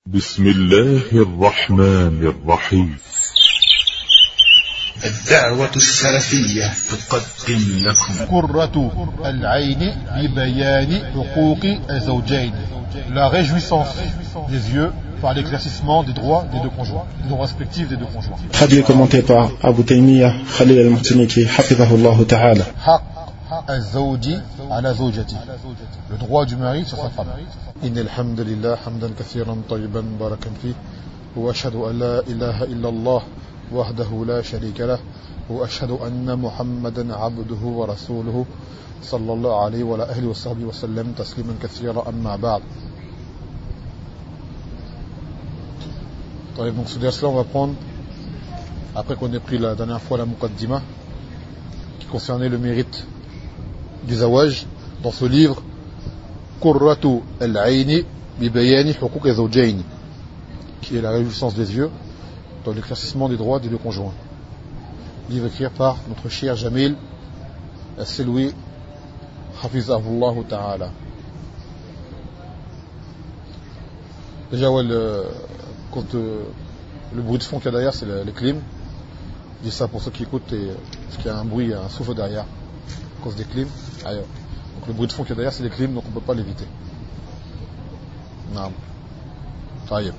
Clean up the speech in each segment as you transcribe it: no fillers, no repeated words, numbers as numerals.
بسم الله الرحمن الرحيم. الدعوة السلفية تقدم لكم قرة العين ببيان حقوق الزوجين. La réjouissance des yeux par l'éclaircissement des droits des deux conjoints, des droits respectifs des deux conjoints. Traduit et commenté par Abu Taymiyyah Khalil al-Muhtiniki, hafidhahullah ta'ala. Haq al-zawji ala zawjati. Le droit du mari sur sa femme. إن الحمد لله حمدا كثيرا طيبا مباركا فيه وأشهد أن لا إله إلا الله وحده لا شريك له وأشهد أن محمدا عبده ورسوله صلى الله عليه وعلى أهله وصحبه وسلم تسليما كثيرا أما بعد. Donc ce verset-là, on va prendre, après qu'on ait pris la dernière fois la Muqaddima, qui concernait le mérite du zawaj, dans ce livre, Qurratu al-Aini bi bayani huquq az-zawjayn, qui est la réjouissance des yeux dans l'éclaircissement des droits des deux conjoints. Livre écrit par notre cher Jamil As-Seloui hafizahullah ta'ala. Déjà, ouais, le bruit de fond qu'il y a derrière, c'est les clims. Je dis ça pour ceux qui écoutent, parce qu'il y a un bruit, un souffle derrière, à cause des clims. Ailleurs. Donc le bruit de fond qu'il y a derrière, c'est les clims, donc on ne peut pas l'éviter. Non. Ça y est.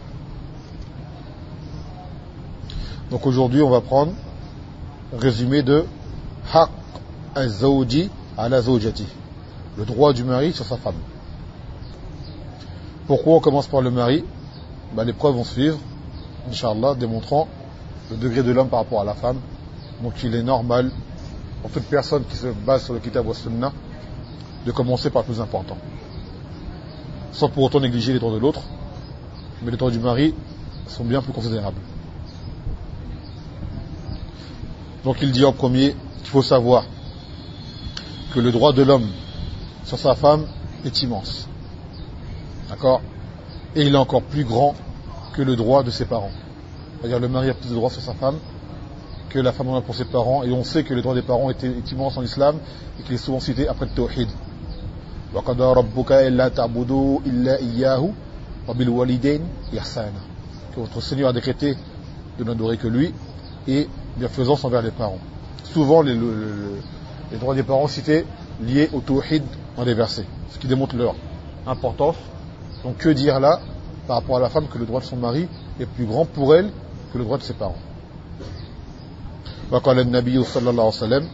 Donc aujourd'hui, on va prendre résumé de Haq al-Zawji ala zawjati, le droit du mari sur sa femme. Pourquoi on commence par le mari? Les preuves vont suivre, Inch'Allah, démontrant le degré de l'homme par rapport à la femme. Donc il est normal, pour toute personne qui se base sur le Kitab wa Sunnah, de commencer par le plus important. Sans pour autant négliger les droits de l'autre, mais les droits du mari sont bien plus considérables. Donc il dit en premier qu'il faut savoir que le droit de l'homme sur sa femme est immense. D'accord? Et il est encore plus grand que le droit de ses parents. C'est-à-dire le mari a plus de droits sur sa femme que la femme en a pour ses parents, et on sait que le droit des parents est immense en islam et qu'il est souvent cité après le tawhid. وَقَضَى رَبُّكَ إِلَّا تَعْبُدُوا إِلَّا إِيَّاهُ وَبِالْوَالِدَيْنِ إِحْسَانًا. Que votre Seigneur a décrété de n'adorer que lui et bienfaisance envers les parents. Souvent les droits des parents cités liés au tawhid dans les versets, ce qui démontre leur importance. Donc que dire là par rapport à la femme que le droit de son mari est plus grand pour elle que le droit de ses parents. وقال النبي صلى الله عليه وسلم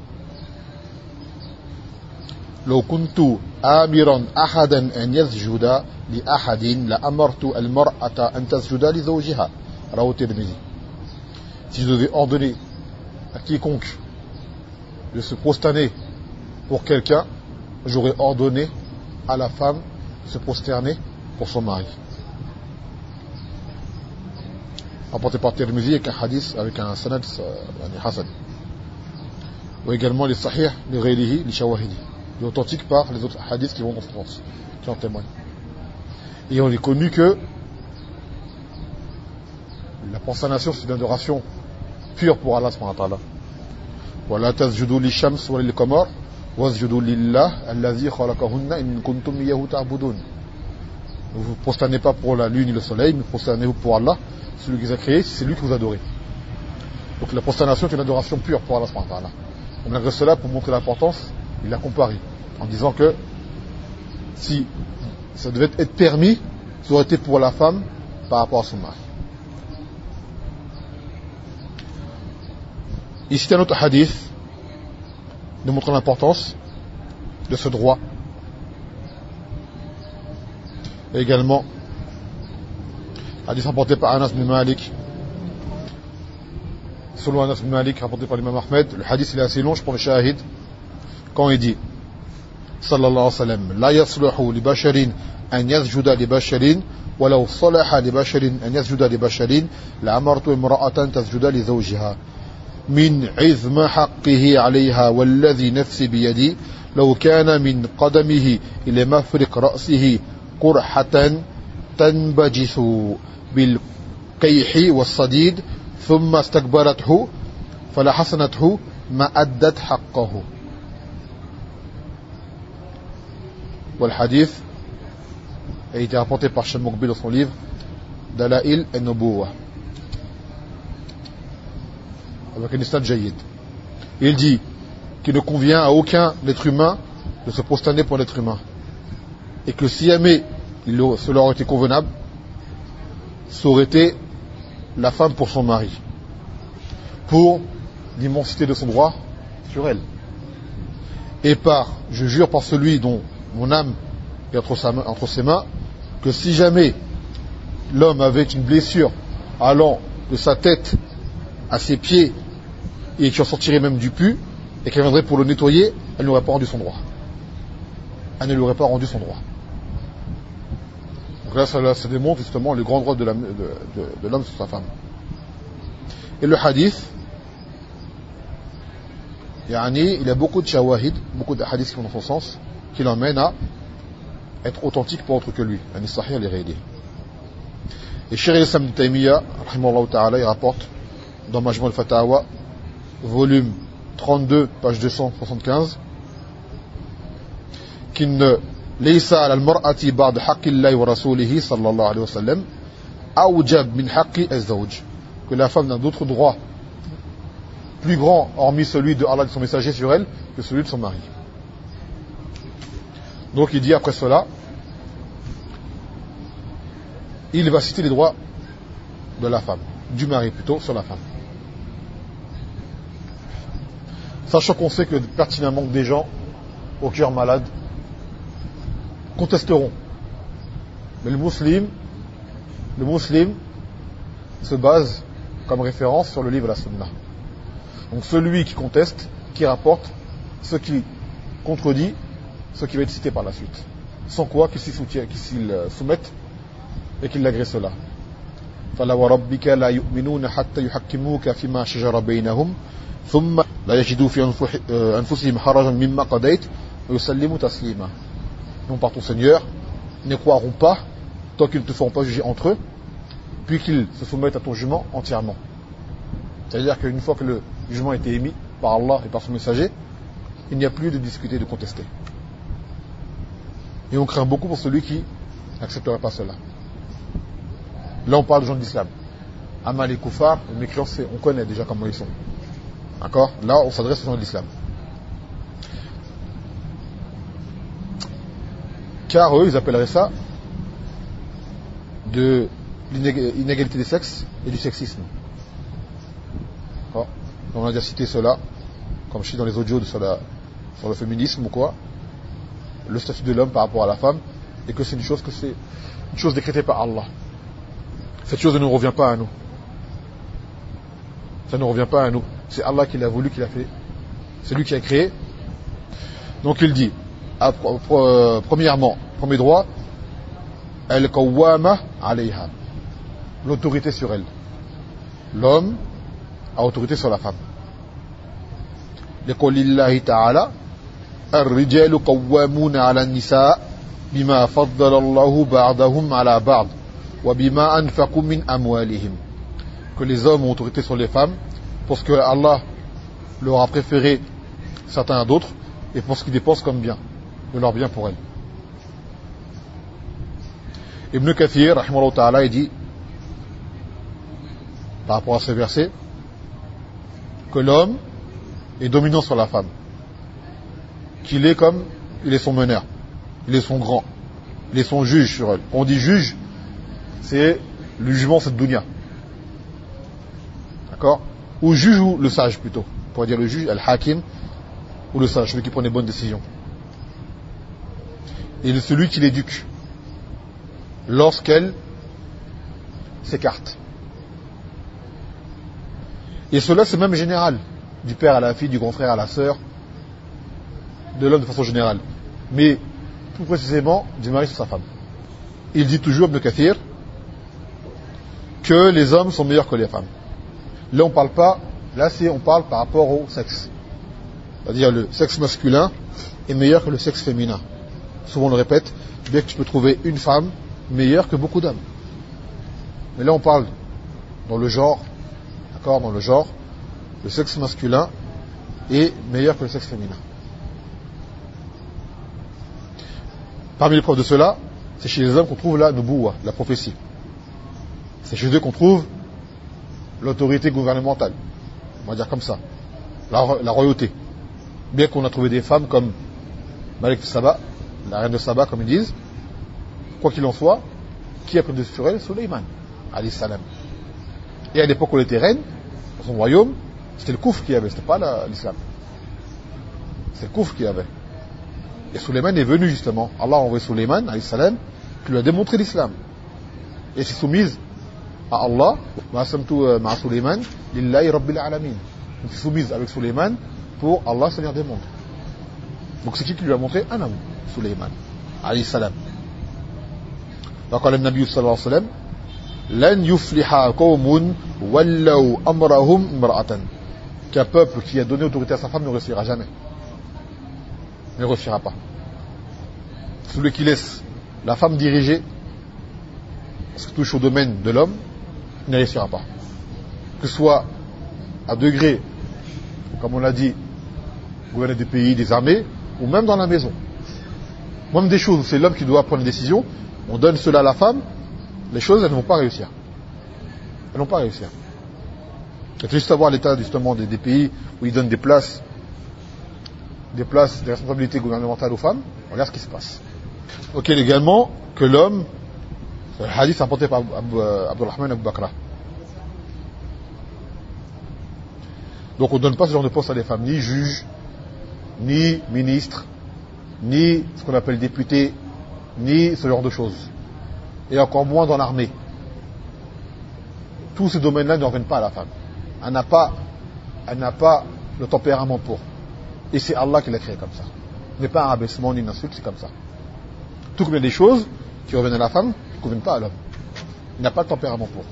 لو كنت آمرا أحدا أن يسجد لأحد لأمرت المرأة أن تسجد لزوجها. رواه الترمذي. Si je devais ordonner à quiconque de se prosterner pour quelqu'un, j'aurais ordonné à la femme de se prosterner pour son mari. Rapporté par Tirmidhi avec un hadith, avec un sanad hasan. Ou également les sahih, les ghayrihi, les shawahidi. Les authentiques par les autres hadiths qui vont dans ce sens, qui en témoignent. Et on est connu que la prosternation c'est une adoration pure pour Allah subhanahu wa ta'ala. Wa la tasjudu lish-shams wa lil-qamar wasjudu lillah allazi khalaqahunna in kuntum iyyahu ta'budun. Ne vous prosternez pas pour la lune et le soleil, mais prosternez-vous pour Allah, celui qui les a créés, c'est lui que vous adorez. Donc la prosternation est une adoration pure pour Allah subhanahu wa ta'ala. Et malgré cela, pour montrer l'importance, il l'a comparé en disant que si ça devait être permis, ça aurait été pour la femme par rapport à son mari. Ici, un autre hadith démontrant l'importance de ce droit. Et également, hadith rapporté par Anas bin Malik. Selon Anas bin Malik, rapporté par l'imam Ahmed, le hadith il est assez long, je prends le shahid, quand il dit, sallallahu alayhi wa sallam, la yasluhu li basharin an yasjuda li basharin, walau salaha li basharin an yasjuda li basharin, la amartu imra'atan tasjuda li zawjiha. من عظم حقه عليها والذي نفسي بيدي لو كان من قدمه إلى مفرق رأسه قرحة تنبجس بالقيح والصديد ثم استكبرته فلحسنته ما أدت حقه. والحديث a été rapporté par Sheikh Moukbil dans son livre Dala'il an-Nubuwah avec un isnad jayyid. Il dit qu'il ne convient à aucun être humain de se prosterner pour l'être humain, et que si jamais cela aurait été convenable, ça aurait été la femme pour son mari, pour l'immensité de son droit sur elle. Et je jure par celui dont mon âme est entre ses mains, que si jamais l'homme avait une blessure allant de sa tête à ses pieds et qui en sortirait même du pus, et qu'elle viendrait pour le nettoyer, elle n'aurait pas rendu son droit. Elle ne lui aurait pas rendu son droit. Donc là, ça démontre justement le grand droit de l'homme sur sa femme. Et le hadith, il y a beaucoup de shawahid, beaucoup de hadiths qui vont dans son sens, qui l'emmènent à être authentique pour autre que lui. Sahih al-Ghaydi. Et Cheikh al-Islam ibn Taymiyyah, rahimahullah ta'ala, il rapporte dans Majmu' al-Fatawa, volume 32, page 275, qu'il ne laysa ala al-mar'ati ba'd haqqillahi wa rasulihi sallallahu alayhi wa sallam awjab min haqqi az-zawj, que la femme n'a d'autre droit plus grand, hormis celui de Allah et de son messager sur elle, que celui de son mari. Donc il dit après cela, il va citer les droits de la femme, du mari plutôt, sur la femme. Sachant qu'on sait que pertinemment des gens au cœur malade contesteront. Mais le musulman se base comme référence sur le livre de la Sunna. Donc celui qui conteste, qui rapporte ce qui contredit, ce qui va être cité par la suite. Sans quoi qu'il s'y soumette et qu'il l'agresse cela. فَلَا وَرَبِّكَ لَا يُؤْمِنُونَ حَتَّى يُحَكِّمُوكَ فِيمَا شَجَرَ بَيْنَهُمْ ثُمَّ لَا يَجِدُوا فِي أَنفُسِهِمْ حَرَجًا مِمَّا قَضَيْتَ وَيُسَلِّمُوا تَسْلِيمًا. Non, par ton Seigneur, ils ne croiront pas tant qu'ils ne te feront pas juger entre eux, puis qu'ils se soumettent à ton jugement entièrement. C'est-à-dire qu'une fois que le jugement a été émis par Allah et par son messager, il n'y a plus de discuter, de contester. Et on craint beaucoup pour celui qui n'accepterait pas cela. Là on parle de gens de l'islam. Amal et Koufar, les mécréants, on connaît déjà comment ils sont. D'accord? Là on s'adresse aux gens de l'islam. Car eux, ils appelleraient ça de l'inégalité des sexes et du sexisme. D'accord? On a déjà cité cela, comme je suis dans les audios sur le féminisme ou quoi, le statut de l'homme par rapport à la femme, et que c'est une chose décrétée par Allah. Cette chose ne nous revient pas à nous. Ça ne revient pas à nous. C'est Allah qui l'a voulu, qui l'a fait. C'est lui qui a créé. Donc il dit, premièrement, premier droit, al-qawwama alayha, l'autorité sur elle. L'homme a autorité sur la femme. Liqaulillahi ta'ala, ar-rijalu qawwamuna 'ala an-nisaa bima faddala Allahu ba'dahum 'ala ba'd wa bima anfaqu min amwalihim. Que les hommes ont autorité sur les femmes parce que Allah leur a préféré certains à d'autres et pour ce qu'ils dépensent comme bien, de leur bien pour elles. Ibn Kathir, rahimahullah ta'ala, il dit, par rapport à ces versets, que l'homme est dominant sur la femme, qu'il est comme, il est son meneur, il est son grand, il est son juge sur elle. On dit juge, c'est le jugement, c'est dunya. D'accord? Ou juge ou le sage plutôt. On pourrait dire le juge, al-hakim, ou le sage, celui qui prend les bonnes décisions. Et celui qui l'éduque lorsqu'elle s'écarte. Et cela c'est même général, du père à la fille, du grand frère à la sœur, de l'homme de façon générale, mais plus précisément du mari sur sa femme. Il dit toujours, Ibn Kathir, que les hommes sont meilleurs que les femmes. Là on parle pas, on parle par rapport au sexe, c'est-à-dire le sexe masculin est meilleur que le sexe féminin. Souvent on le répète, bien que tu peux trouver une femme meilleure que beaucoup d'hommes. Mais là on parle dans le genre, d'accord, dans le genre, le sexe masculin est meilleur que le sexe féminin. Parmi les preuves de cela, c'est chez les hommes qu'on trouve la nubuwa, la prophétie. C'est chez eux qu'on trouve l'autorité gouvernementale, on va dire comme ça, la royauté. Bien qu'on a trouvé des femmes comme Malik Saba, la reine de Saba, comme ils disent, quoi qu'il en soit, qui a pris dessus sur elle? Sulayman, alayhi salam. Et à l'époque où elle était reine, dans son royaume, c'était le koufr qu'il y avait, c'était pas l'islam. C'est le koufr qu'il y avait. Et Sulayman est venu justement, Allah a envoyé Sulayman, alayhi salam, qui lui a démontré l'islam. Et s'est soumise à Allah, ma Sulayman, lillahi rabbil alamin. Donc s'est soumise avec Sulayman pour Allah, Seigneur des mondes. Donc c'est qui lui a montré? Un homme, Sulayman, alayhi salam. وقال النبي صلى الله عليه وسلم لن يفلح قوم ولوا أمرهم امرأة. Qu'un peuple qui a donné autorité à sa femme ne réussira jamais. Ne réussira pas. Celui qui laisse la femme diriger, ce qui touche au domaine de l'homme, il ne réussira pas. Que ce soit à degré, comme on l'a dit, gouverner des pays, des armées, ou même dans la maison. Même des choses où c'est l'homme qui doit prendre une décision, on donne cela à la femme, les choses, elles ne vont pas réussir. Elles ne vont pas réussir. Il faut juste savoir l'état justement des pays où ils donnent des places, des responsabilités gouvernementales aux femmes. Regarde ce qui se passe. Ok, également, que l'homme, le hadith apporté par Abdurrahman Abu Bakra. Donc on ne donne pas ce genre de poste à des femmes, ni juges, ni ministres, ni ce qu'on appelle députés, ni ce genre de choses. Et encore moins dans l'armée. Tous ces domaines-là ne reviennent pas à la femme. Elle n'a pas le tempérament pour. Et c'est Allah qui l'a créé comme ça. Ce n'est pas un rabaissement ni une insulte, c'est comme ça. Tout comme il y a des choses qui reviennent à la femme, qui ne reviennent pas à l'homme. Il n'a pas de tempérament pour.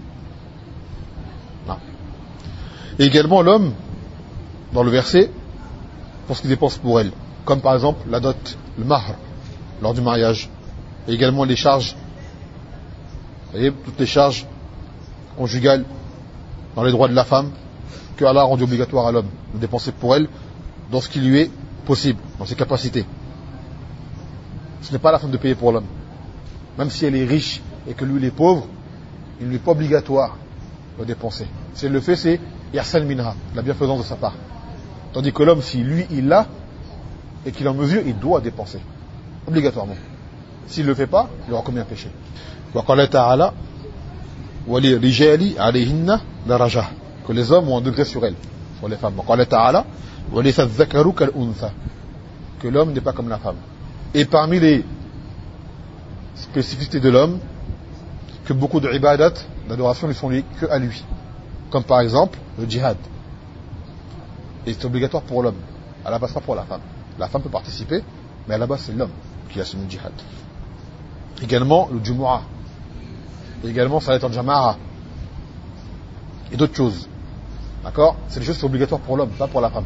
Non. Et également l'homme, dans le verset, pour ce qu'il dépense pour elle. Comme par exemple la dot, le mahr, lors du mariage. Et également les charges. Vous voyez, toutes les charges conjugales dans les droits de la femme que Allah a rendu obligatoire à l'homme de dépenser pour elle dans ce qui lui est possible, dans ses capacités. Ce n'est pas à la femme de payer pour l'homme. Même si elle est riche et que lui il est pauvre, il ne lui est pas obligatoire de dépenser. Si elle le fait, c'est ihsan minha, la bienfaisance de sa part. Tandis que l'homme, si lui il l'a et qu'il en mesure, il doit dépenser obligatoirement. S'il ne le fait pas, il aura commis un péché. وقال تعالى وللرجال عليهن درجة, que les hommes ont un degré sur elles, sur les femmes. وقال تعالى وليس الذكر كالأنثى, que l'homme n'est pas comme la femme. Et parmi les spécificités de l'homme, que beaucoup de ibadat, d'adoration, ne sont liées que à lui. Comme par exemple le djihad. Et c'est obligatoire pour l'homme. À la base, pas pour la femme. La femme peut participer, mais à la base, c'est l'homme qui assume le djihad. Également le Jumu'ah. Également Salat al-Jama'a. Et d'autres choses. D'accord? C'est des choses qui sont obligatoires pour l'homme, pas pour la femme.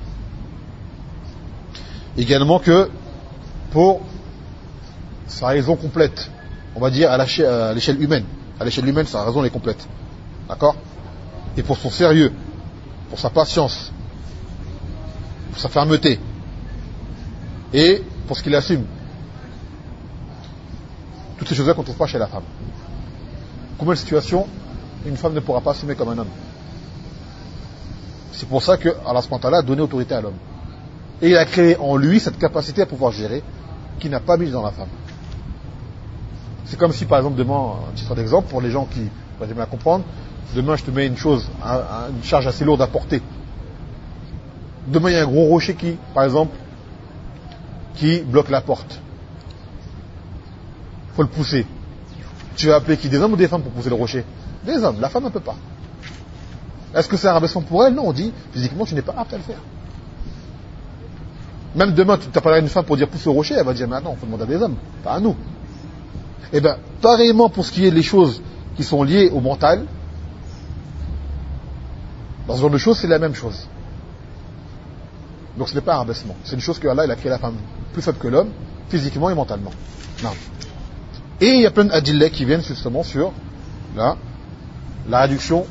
Également que pour sa raison complète, on va dire à l'échelle humaine. À l'échelle humaine, sa raison est complète. D'accord? Et pour son sérieux, pour sa patience, pour sa fermeté, et pour ce qu'il assume. Toutes ces choses-là qu'on ne trouve pas chez la femme. Combien de situations une femme ne pourra pas assumer comme un homme? C'est pour ça que Allah subhanahu wa ta'ala a donné autorité à l'homme. Et il a créé en lui cette capacité à pouvoir gérer, qu'il n'a pas mise dans la femme. C'est comme si, par exemple, demain, un titre d'exemple, pour les gens qui vont bien comprendre, demain je te mets une chose, une charge assez lourde à porter. Demain il y a un gros rocher qui, par exemple, qui bloque la porte. Il faut le pousser. Tu vas appeler qui, des hommes ou des femmes pour pousser le rocher? Des hommes, la femme ne peut pas. Est-ce que c'est un rabaissement pour elle? Non, on dit, physiquement tu n'es pas apte à le faire. Même demain, tu t'appelleras une femme pour dire pousse le rocher, elle va dire, mais non, il faut demander à des hommes, pas à nous. Et bien, pareillement pour ce qui est des choses qui sont liées au mental, dans ce genre de choses, c'est la même chose. Donc ce n'est pas un rabaissement. C'est une chose que Allah il a créé la femme plus faible que l'homme, physiquement et mentalement. Non. Et il y a plein d'adillets qui viennent justement sur la réduction,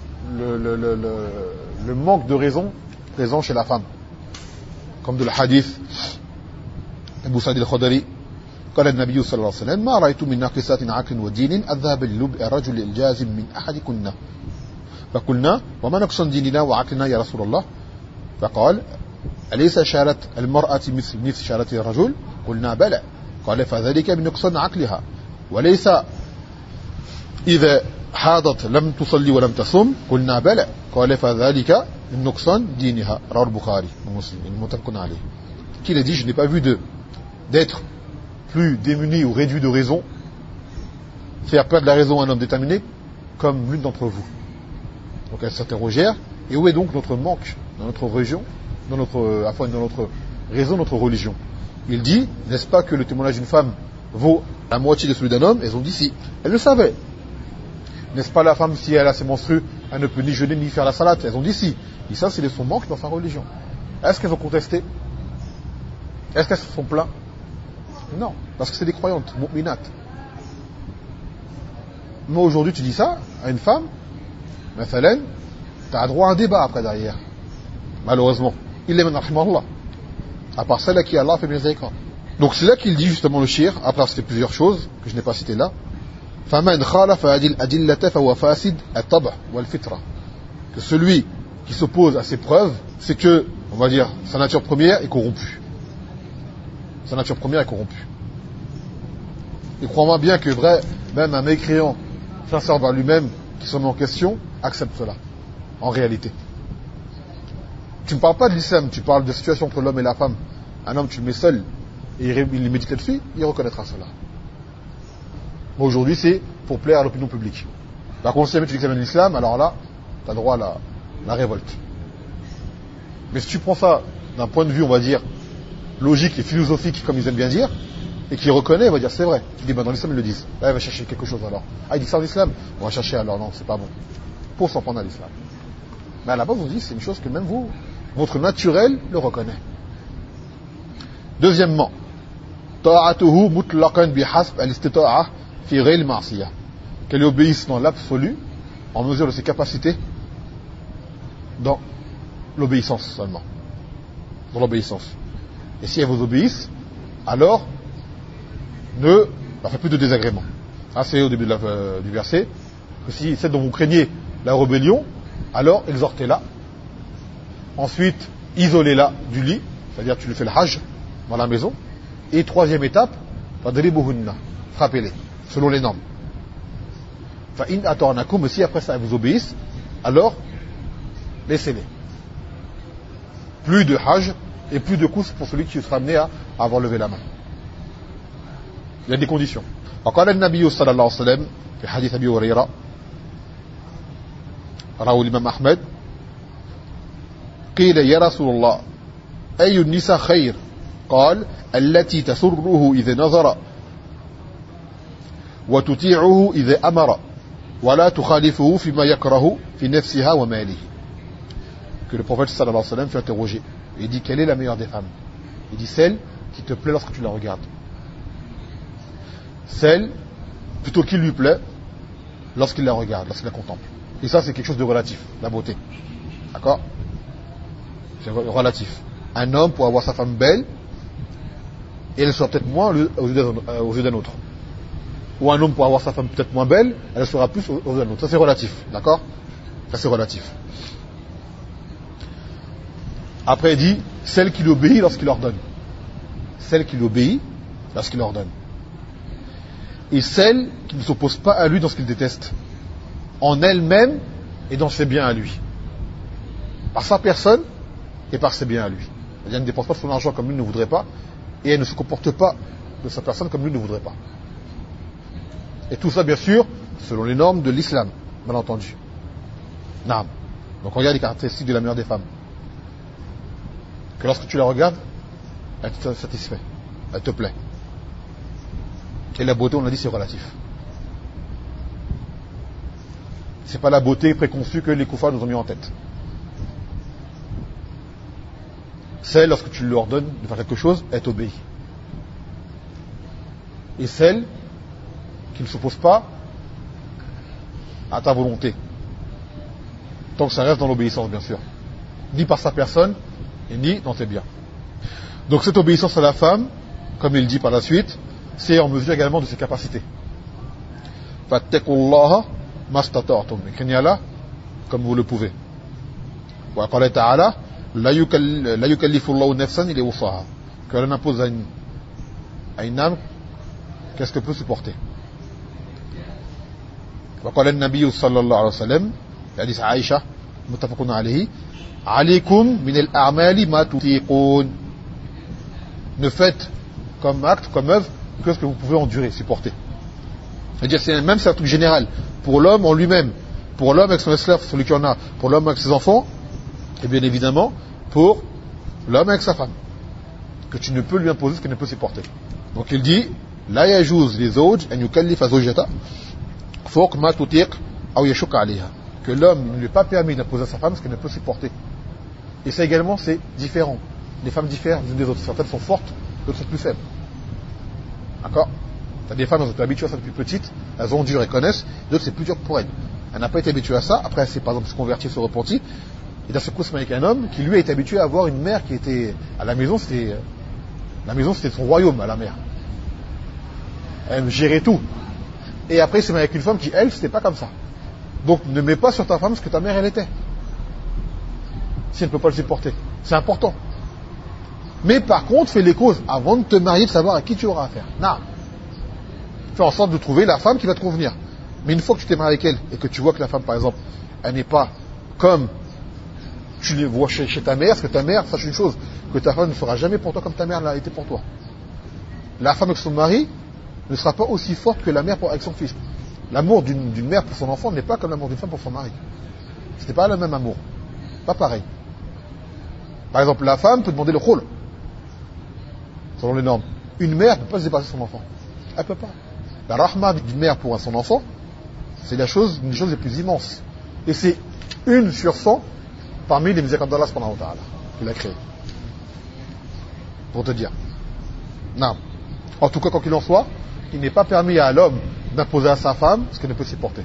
le manque de raison présent chez la femme. Comme de le hadith Abu Sa'id al-Khudri قال النبي صلى الله عليه وسلم ما رأيت من ناقصات عقل ودين أذهب الرجل الجازم من أحدكن فقلنا وما نقص ديننا وعقلنا يا رسول الله فقال أليس شارة المرأة مثل شارة الرجل قلنا بلى قال فذلك بنقصان عقلها وليس إذا حاضت لم تصلي ولم تصم قلنا بلى قال فذلك بنقصان دينها رواه البخاري ومسلم المتفق عليه. Qu'il a dit je n'ai pas vu d'être plus démuni ou réduit de raison faire perdre la raison à un homme déterminé comme l'une d'entre vous. Donc elles s'interrogèrent et où est donc notre manque dans notre religion, dans notre raison, notre religion. Il dit, n'est-ce pas que le témoignage d'une femme vaut la moitié de celui d'un homme? Elles ont dit si. Elles le savaient. N'est-ce pas la femme, si elle a ses menstrues, elle ne peut ni jeûner ni faire la salade? Elles ont dit si. Et ça, c'est son manque dans sa religion. Est-ce qu'elles ont contesté? Est-ce qu'elles se sont plaintes? Non, parce que c'est des croyantes, mu'minates. Mais aujourd'hui, tu dis ça à une femme, Mathalan, tu as droit à un débat après derrière. Malheureusement. Il est maintenant Allah. À part celle à qui Allah fait miséricorde. Donc c'est là qu'il dit justement le shir, après c'était plusieurs choses que je n'ai pas citées là. فَمَنْ خَالَفَ أَدِلَّةَ فَهُوَ فَاسِدْ الطَّبْعِ وَالْفِطْرَةِ. Que celui qui s'oppose à ces preuves, c'est que, on va dire, sa nature première est corrompue. Sa nature première est corrompue. Et crois-moi bien que vrai, même un mécréant sincère vers lui-même, qui se met en question, accepte cela, en réalité. Tu ne parles pas de l'islam, tu parles de la situation entre l'homme et la femme. Un homme, tu le mets seul, et il médite là-dessus, il reconnaîtra cela. Mais aujourd'hui, c'est pour plaire à l'opinion publique. Par contre, si tu examines l'islam, alors là, tu as droit à la révolte. Mais si tu prends ça d'un point de vue, on va dire, logique et philosophique, comme ils aiment bien dire, et qui reconnaît, il va dire c'est vrai. Tu dis, dans l'islam, ils le disent. Là, il va chercher quelque chose alors. Ah, il dit ça en islam? On va chercher alors, non, c'est pas bon. Pour s'en prendre à l'islam. Mais à la base, on dit, c'est une chose que même vous, votre naturel le reconnaît. Deuxièmement, ta'atuhu mutlaqan bihasb al-istita'a fi ghayr al-ma'siyah. Qu'elle obéisse dans l'absolu, en mesure de ses capacités, dans l'obéissance seulement. Dans l'obéissance. Et si elle vous obéisse, alors, ne faites plus de désagréments. Ça, c'est au début du verset. Que si c'est dont vous craignez la rébellion, alors exhortez-la. Ensuite, isolez-la du lit, c'est-à-dire tu lui fais le hajj dans la maison. Et troisième étape, fadribuhunna, frappez-les, selon les normes. Fa in atornakum, mais si après ça elles vous obéissent, alors laissez-les. Plus de hajj et plus de coups pour celui qui sera amené à avoir levé la main. Il y a des conditions. وقال النبي صلى الله عليه وسلم في حديث أبي هريرة رواه الإمام أحمد قيل يا رسول الله أي النساء خير قال التي تسره إذا نظر وتطيعه إذا أمر ولا تخالفه فيما يكره في نفسها وماله. Que le prophète sallallahu alayhi wa sallam fait interroger. Il dit quelle est la meilleure des femmes? Il dit celle qui te plaît lorsque tu la regardes. Celle plutôt qui lui plaît lorsqu'il la regarde, lorsqu'il la contemple. Et ça c'est quelque chose de relatif, la beauté. D'accord? C'est relatif. Un homme peut avoir sa femme belle et elle sera peut-être moins aux yeux d'un autre. Ou un homme peut avoir sa femme peut-être moins belle, elle sera plus aux yeux d'un autre. Ça c'est relatif, d'accord? Ça c'est relatif. Après il dit, celle qui l'obéit lorsqu'il ordonne. Celle qui l'obéit lorsqu'il ordonne. Et celle qui ne s'oppose pas à lui dans ce qu'il déteste. En elle-même et dans ses biens à lui. Par sa personne et par ses biens à lui. C'est-à-dire elle ne dépense pas son argent comme lui ne voudrait pas et elle ne se comporte pas de sa personne comme lui ne voudrait pas. Et tout ça bien sûr selon les normes de l'islam, bien entendu. Naam. Donc regarde les caractéristiques de la meilleure des femmes. Que lorsque tu la regardes, elle te satisfait, elle te plaît. Et la beauté, on a dit, c'est relatif. C'est pas la beauté préconçue que les koufars nous ont mis en tête. Celle, lorsque tu lui ordonnes de faire quelque chose, elle t'obéit. Et celle qui ne s'oppose pas à ta volonté. Tant que ça reste dans l'obéissance, bien sûr. Ni par sa personne, et ni dans tes biens. Donc cette obéissance à la femme, comme il dit par la suite, c'est en mesure également de ses capacités. Fattaqullaha mastata'tum. Craignez Allah comme vous le pouvez. Wa qala ta'ala la yukallifu Allahu nafsan illa wus'aha. Que l'on impose à une âme qu'est-ce qu'elle peut supporter. Wa qala an-nabiy sallallahu alayhi wa sallam, hadith Aïcha muttafaqun alayhi, alaykum min al-a'mali ma tutiqun. Ne faites comme acte, comme œuvre, que ce que vous pouvez endurer, supporter. C'est-à-dire, c'est un truc général. Pour l'homme en lui-même, pour l'homme avec son esclave, celui qui en a, pour l'homme avec ses enfants, et bien évidemment, pour l'homme avec sa femme. Que tu ne peux lui imposer ce qu'il ne peut supporter. Donc il dit, la yajouz les zawj, an yukallifa zawjata, fawq ma tutiq, aw yashuk alayha. Que l'homme ne lui est pas permis d'imposer à sa femme ce qu'il ne peut supporter. Et ça également, c'est différent. Les femmes diffèrent les unes des autres. Certaines sont fortes, d'autres sont plus faibles. D'accord? T'as des femmes, elles ont été habituées à ça depuis petite, elles ont dur, elles connaissent, d'autres c'est plus dur pour elles. Elle n'a pas été habituée à ça, après elle s'est par exemple se convertie, se repentie, et d'un seul coup c'est avec un homme qui lui a été habitué à avoir une mère qui était, à la maison c'était son royaume à la mère. Elle gérait tout. Et après il se met avec une femme qui elle, c'était pas comme ça. Donc ne mets pas sur ta femme ce que ta mère elle était. Si elle ne peut pas le supporter. C'est important. Mais par contre, fais les causes avant de te marier, de savoir à qui tu auras affaire. Non. Fais en sorte de trouver la femme qui va te convenir. Mais une fois que tu t'es marié avec elle et que tu vois que la femme, par exemple, elle n'est pas comme tu les vois chez ta mère, parce que ta mère, sache une chose, que ta femme ne sera jamais pour toi comme ta mère l'a été pour toi. La femme avec son mari ne sera pas aussi forte que la mère avec son fils. L'amour d'une mère pour son enfant n'est pas comme l'amour d'une femme pour son mari. Ce n'est pas le même amour. Pas pareil. Par exemple, la femme peut demander le rôle, selon les normes. Une mère ne peut pas se dépasser son enfant. Elle ne peut pas. La rahma d'une mère pour son enfant, c'est une des choses les plus immenses. Et c'est 1 sur 100 parmi les miséricordes d'Allah subhanahu wa ta'ala qu'il a créé. Pour te dire. Non. En tout cas, quoi qu'il en soit, il n'est pas permis à l'homme d'imposer à sa femme ce qu'elle ne peut supporter.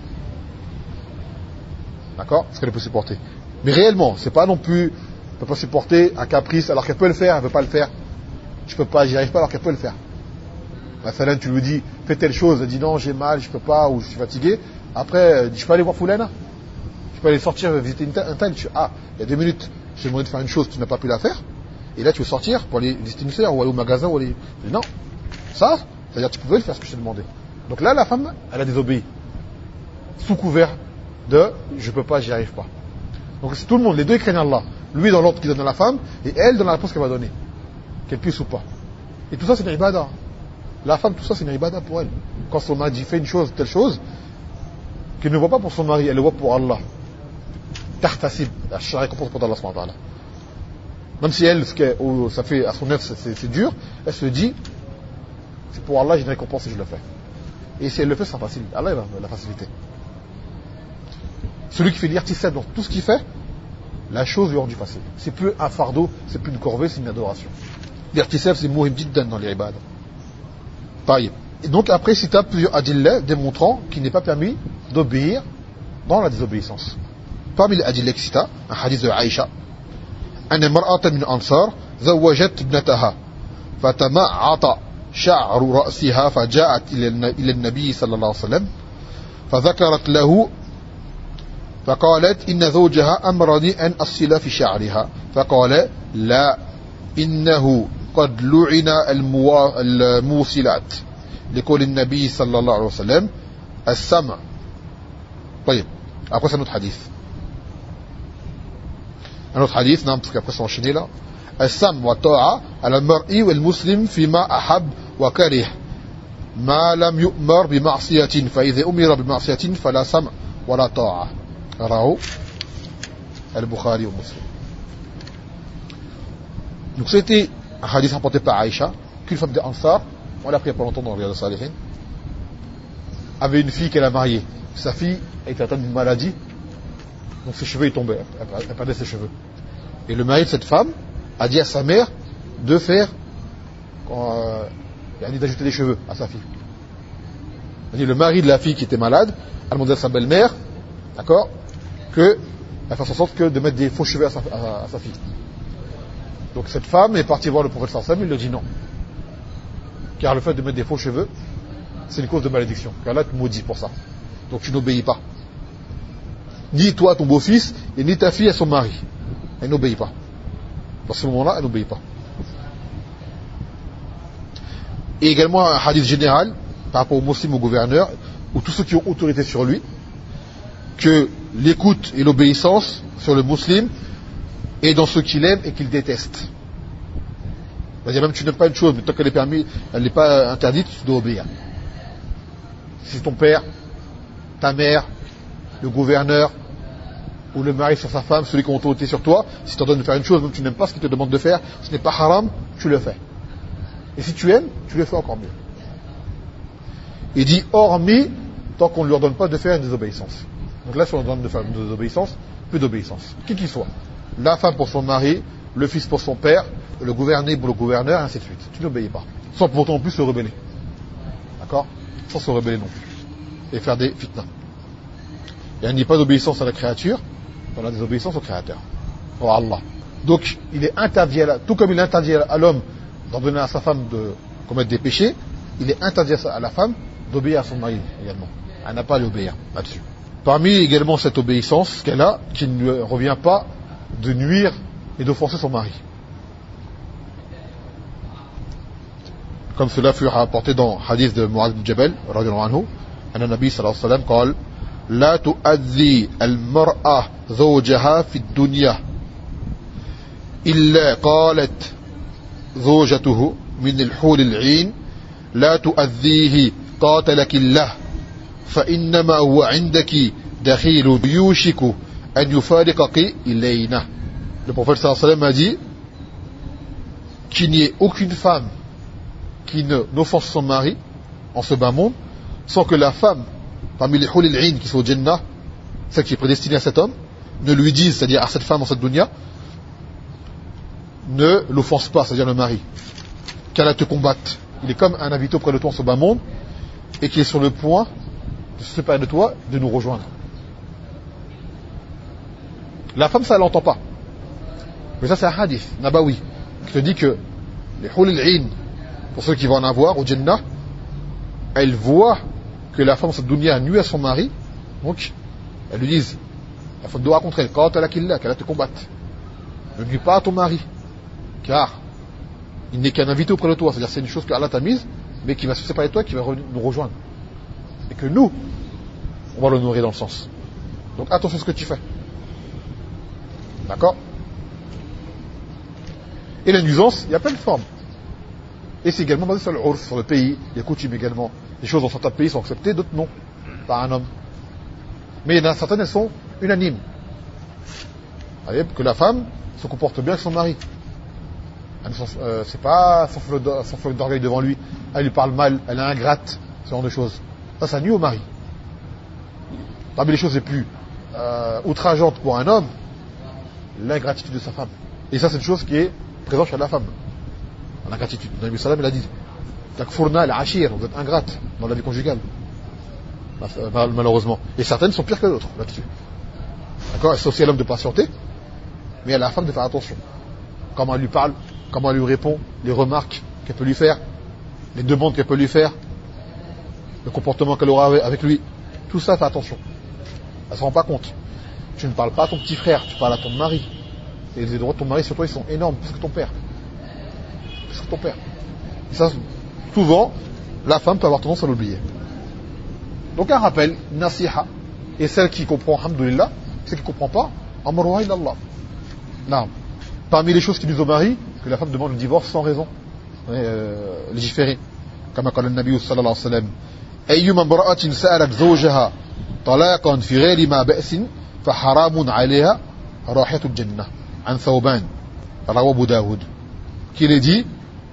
D'accord? Ce qu'elle ne peut supporter. Mais réellement, c'est pas non plus, elle ne peut pas supporter un caprice alors qu'elle peut le faire, elle ne veut pas le faire. Je peux pas, j'y arrive pas alors qu'elle peut le faire. Bah, tu lui dis, fais telle chose, elle dit non, j'ai mal, je peux pas, ou je suis fatigué. Après, je peux aller voir Foulana. Je peux aller sortir, visiter un tel. Il y a 2 minutes, j'ai demandé de faire une chose, tu n'as pas pu la faire. Et là, tu veux sortir pour aller visiter une sœur, ou aller au magasin, ou aller. Non. Ça, c'est-à-dire que tu pouvais le faire ce que je t'ai demandé. Donc là, la femme, elle a désobéi. Sous couvert de, je peux pas, j'y arrive pas. Donc c'est tout le monde, les deux ils craignent Allah. Lui dans l'ordre qu'il donne à la femme, et elle dans la réponse qu'elle va donner. Qu'elle puisse ou pas. Et tout ça, c'est une ibada. La femme, tout ça, c'est une ibada pour elle. Quand son mari dit, fais une chose, telle chose, qu'elle ne voit pas pour son mari, elle le voit pour Allah. Tahtasib, la récompense pour Allah subhanahu wa ta'ala. Même si elle, ça fait à son œuvre, c'est dur, elle se dit, c'est pour Allah, j'ai une récompense et je le fais. Et si elle le fait, ça sera facile. Allah, il va la faciliter. Celui qui fait l'irtisab dans tout ce qu'il fait, la chose lui est rendue facile. C'est plus un fardeau, c'est plus une corvée, c'est une adoration. L'irtisab, c'est mouhim jiddan dans les ibad. Taïb. Et donc après, si tu as plusieurs adillahs démontrant qu'il n'est pas permis d'obéir dans la désobéissance. Parmi les adillahs qui cita, un hadith de Aïcha, أن امرأة من أنصار زوجت ابنتها فتمعط شعر رأسها فجاءت إلى النبي صلى الله عليه وسلم فذكرت له فقالت إن زوجها أمرني أن أصل في شعرها فقال لا إنه قد لعن الموصلات لقول النبي صلى الله عليه وسلم السمع. طيب après c'est un autre hadith. Un autre hadith, non, parce qu'après c'est enchaîné là. السمع والطاعة على المرء والمسلم فيما أحب وكره ما لم يؤمر بمعصية فإذا أمر بمعصية فلا سمع ولا طاعة. رواه البخاري ومسلم. Donc c'était un hadith rapporté par Aïcha qu'une femme des Ansar, on l'a appris il n'y a pas longtemps dans Riyad al-Salihin, avait une fille qu'elle a mariée. Sa fille était atteinte d'une maladie, donc ses cheveux ils tombaient, elle perdait ses cheveux. Et le mari de cette femme a dit à sa mère de faire, d'ajouter des cheveux à sa fille. C'est-à-dire le mari de la fille qui était malade a demandé à sa belle-mère, d'accord, qu'elle fasse en sorte que de mettre des faux cheveux à sa fille. Donc cette femme est partie voir le prophète sallallahu alayhi wa sallam, il lui dit non. Car le fait de mettre des faux cheveux, c'est une cause de malédiction. Car là, tu maudis pour ça. Donc tu n'obéis pas. Ni toi à ton beau-fils, et ni ta fille à son mari. Elle n'obéit pas. Dans ce moment-là, elle n'obéit pas. Et également un hadith général, par rapport aux musulmans, au gouverneur, ou tous ceux qui ont autorité sur lui, que l'écoute et l'obéissance sur le musulman est dans ce qu'il aime et qu'il déteste. C'est-à-dire même tu n'aimes pas une chose, mais tant qu'elle est permise, elle n'est pas interdite, tu dois obéir. Si c'est ton père, ta mère, le gouverneur, ou le mari sur sa femme, celui qui a autorité sur toi, si tu t'ordonne de faire une chose, même tu n'aimes pas ce qu'il te demande de faire, ce n'est pas haram, tu le fais. Et si tu aimes, tu le fais encore mieux. Il dit hormis tant qu'on ne lui ordonne pas de faire une désobéissance. Donc là, si on lui ordonne de faire une désobéissance, plus d'obéissance. Qui qu'il soit. La femme pour son mari, le fils pour son père, le gouverné pour le gouverneur, et ainsi de suite. Tu n'obéis pas. Sans pourtant en plus se rebeller. D'accord? Sans se rebeller non plus. Et faire des fitnas. Il n'y a pas d'obéissance à la créature, dans la désobéissance au créateur. Oh Allah. Donc, il est interdit, tout comme il est interdit à l'homme d'ordonner à sa femme de commettre des péchés, il est interdit à la femme d'obéir à son mari également. Elle n'a pas à lui obéir là-dessus. Parmi également cette obéissance qu'elle a, qui ne lui revient pas de nuire et d'offenser son mari. Comme cela fut rapporté dans le hadith de Mu'adh bin Jabal, radiyallahu anhu, anna Nabi sallallahu alayhi wa sallam, قال لا تؤذي المرأة زوجها في الدنيا إلا قالت زوجته من الحور العين لا تؤذيه قاتلك الله فإنما هو عندك دخيل يوشك أن يفارقك إلينا. Le prophète sallallahu alayhi wa sallam a dit qu'il n'y ait aucune femme qui n'offense son mari en ce bas monde sans que la femme parmi les hul al-'ain qui sont au Jannah, celle qui est prédestinée à cet homme, ne lui dise, c'est-à-dire à cette femme en cette dunya, ne l'offense pas, c'est-à-dire le mari, qu'elle te combatte. Il est comme un invité auprès de toi en ce bas monde et qui est sur le point de se séparer de toi, de nous rejoindre. La femme, ça, elle l'entend pas. Mais ça, c'est un hadith, nabawi, qui te dit que les hul al-'ain, pour ceux qui vont en avoir au Jannah, elles voient que la femme de cette dunya nuit à son mari, donc elles lui disent, il faut doua contre elle, qu'elle te combatte. Ne nuis pas à ton mari, car il n'est qu'un invité auprès de toi, c'est-à-dire c'est une chose qu'Allah t'a mise, mais qui va se séparer de toi, qui va nous rejoindre. Et que nous, on va l'honorer dans le sens. Donc attention à ce que tu fais. D'accord? Et la nuisance, il y a plein de formes. Et c'est également basé sur le urf, sur le pays, les coutumes également. Des choses dans certains pays sont acceptées, d'autres non, par un homme. Mais il y en a certaines, elles sont unanimes. Vous voyez, que la femme se comporte bien avec son mari. C'est pas son flot d'orgueil devant lui. Elle lui parle mal, elle est ingrate, ce genre de choses. Ça nuit au mari. Parmi les choses les plus outrageantes pour un homme, l'ingratitude de sa femme. Et ça, c'est une chose qui est présente chez la femme. L'ingratitude. Nabi Sallam, il a dit Takfurna al-ashir, vous êtes ingrate dans la vie conjugale. Malheureusement. Et certaines sont pires que d'autres là-dessus. D'accord? C'est aussi à l'homme de patienter, mais à la femme de faire attention. Comment elle lui parle, comment elle lui répond, les remarques qu'elle peut lui faire, les demandes qu'elle peut lui faire, le comportement qu'elle aura avec lui. Tout ça, fais attention. Elle ne se rend pas compte. Tu ne parles pas à ton petit frère, tu parles à ton mari. Et les droits de ton mari sur toi, ils sont énormes, plus que ton père. Plus que ton père. Et ça, souvent, la femme peut avoir tendance à l'oublier. Donc un rappel, nasiha, et celle qui comprend, alhamdoulilah, celle qui ne comprend pas, amruha ila Allah. Non. Parmi les choses qui disent au mari, que la femme demande le divorce sans raison, légiférer. Comme a dit le Nabi sallallahu alayhi wa sallam, ayyuma imra'atin sa'alat zawjaha talaqan fi ghayri ma ba'sin fa haramun 'alayha rahihatul jannah. An Thawban, rawahu Abu Daoud. Qu'il est dit,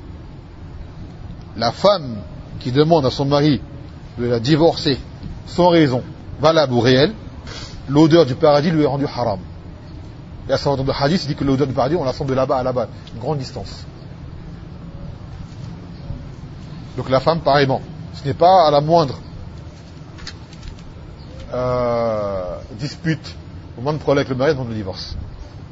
la femme qui demande à son mari de la divorcer sans raison valable ou réelle, l'odeur du paradis lui est rendue haram. Et à ce moment de hadith, il dit que l'odeur du paradis, on la sent de là-bas à là-bas, une grande distance. Donc la femme, pareillement, ce n'est pas à la moindre dispute, au moindre problème avec le mari, elle demande le divorce.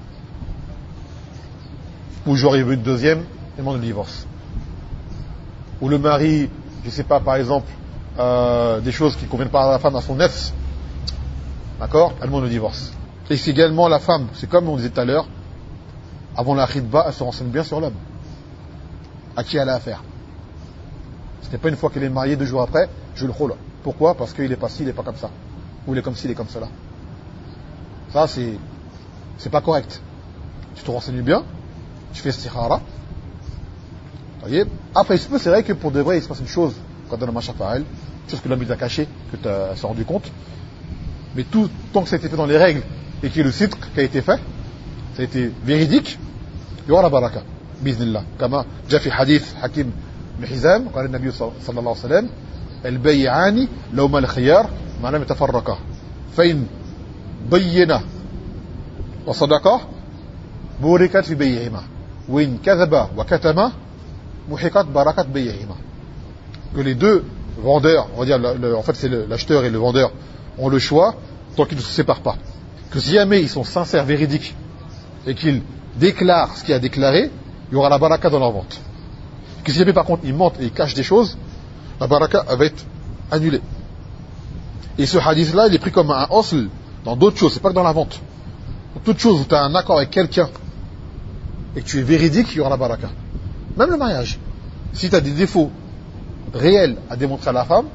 Ou j'aurais vu une deuxième, elle demande le divorce. ou le mari, je sais pas, par exemple, des choses qui ne conviennent pas à la femme, à son nefs, d'accord, elle demande le divorce. Et c'est également la femme, c'est comme on disait tout à l'heure, avant la khidba, elle se renseigne bien sur l'homme, à qui elle a affaire. Ce n'est pas une fois qu'elle est mariée, 2 jours après, je le roule. Pourquoi? Parce qu'il est pas ci, il est pas comme ça. Ou il est comme ci, il est comme cela. Ça, c'est pas correct. Tu te renseignes bien, tu fais istikhara. Vous voyez? Après, c'est vrai que pour de vrai, il se passe une chose, quand on a machin par elle, une chose que l'homme il a caché, que tu as rendu compte. Mais tout, tant que ça a été fait dans les règles, et qu'il y a le sidq qui a été fait, ça a été véridique, il y aura la baraka. Biznillah. Comme déjà fait hadith Hakim Mihizam, قال النبي صلى الله عليه وسلم البيعان لهما الخيار ما لم يتفرقا فإن بينا وصدقا بوركت في بيعهما وإن كذبا وكتما محقت بركة بيعهما. Que les deux vendeurs, on va dire, en fait c'est l'acheteur et le vendeur, ont le choix tant qu'ils ne se séparent pas. Que si jamais ils sont sincères, véridiques, et qu'ils déclarent ce qu'il a déclaré, il y aura la baraka dans leur vente. Que si jamais par contre ils mentent et ils cachent des choses, la baraka va être annulée. Et ce hadith là il est pris comme un osl dans d'autres choses, c'est pas que dans la vente. Dans toute chose où tu as un accord avec quelqu'un et que tu es véridique, il y aura la baraka. Même le mariage, si tu as des défauts réels à démontrer à la femme,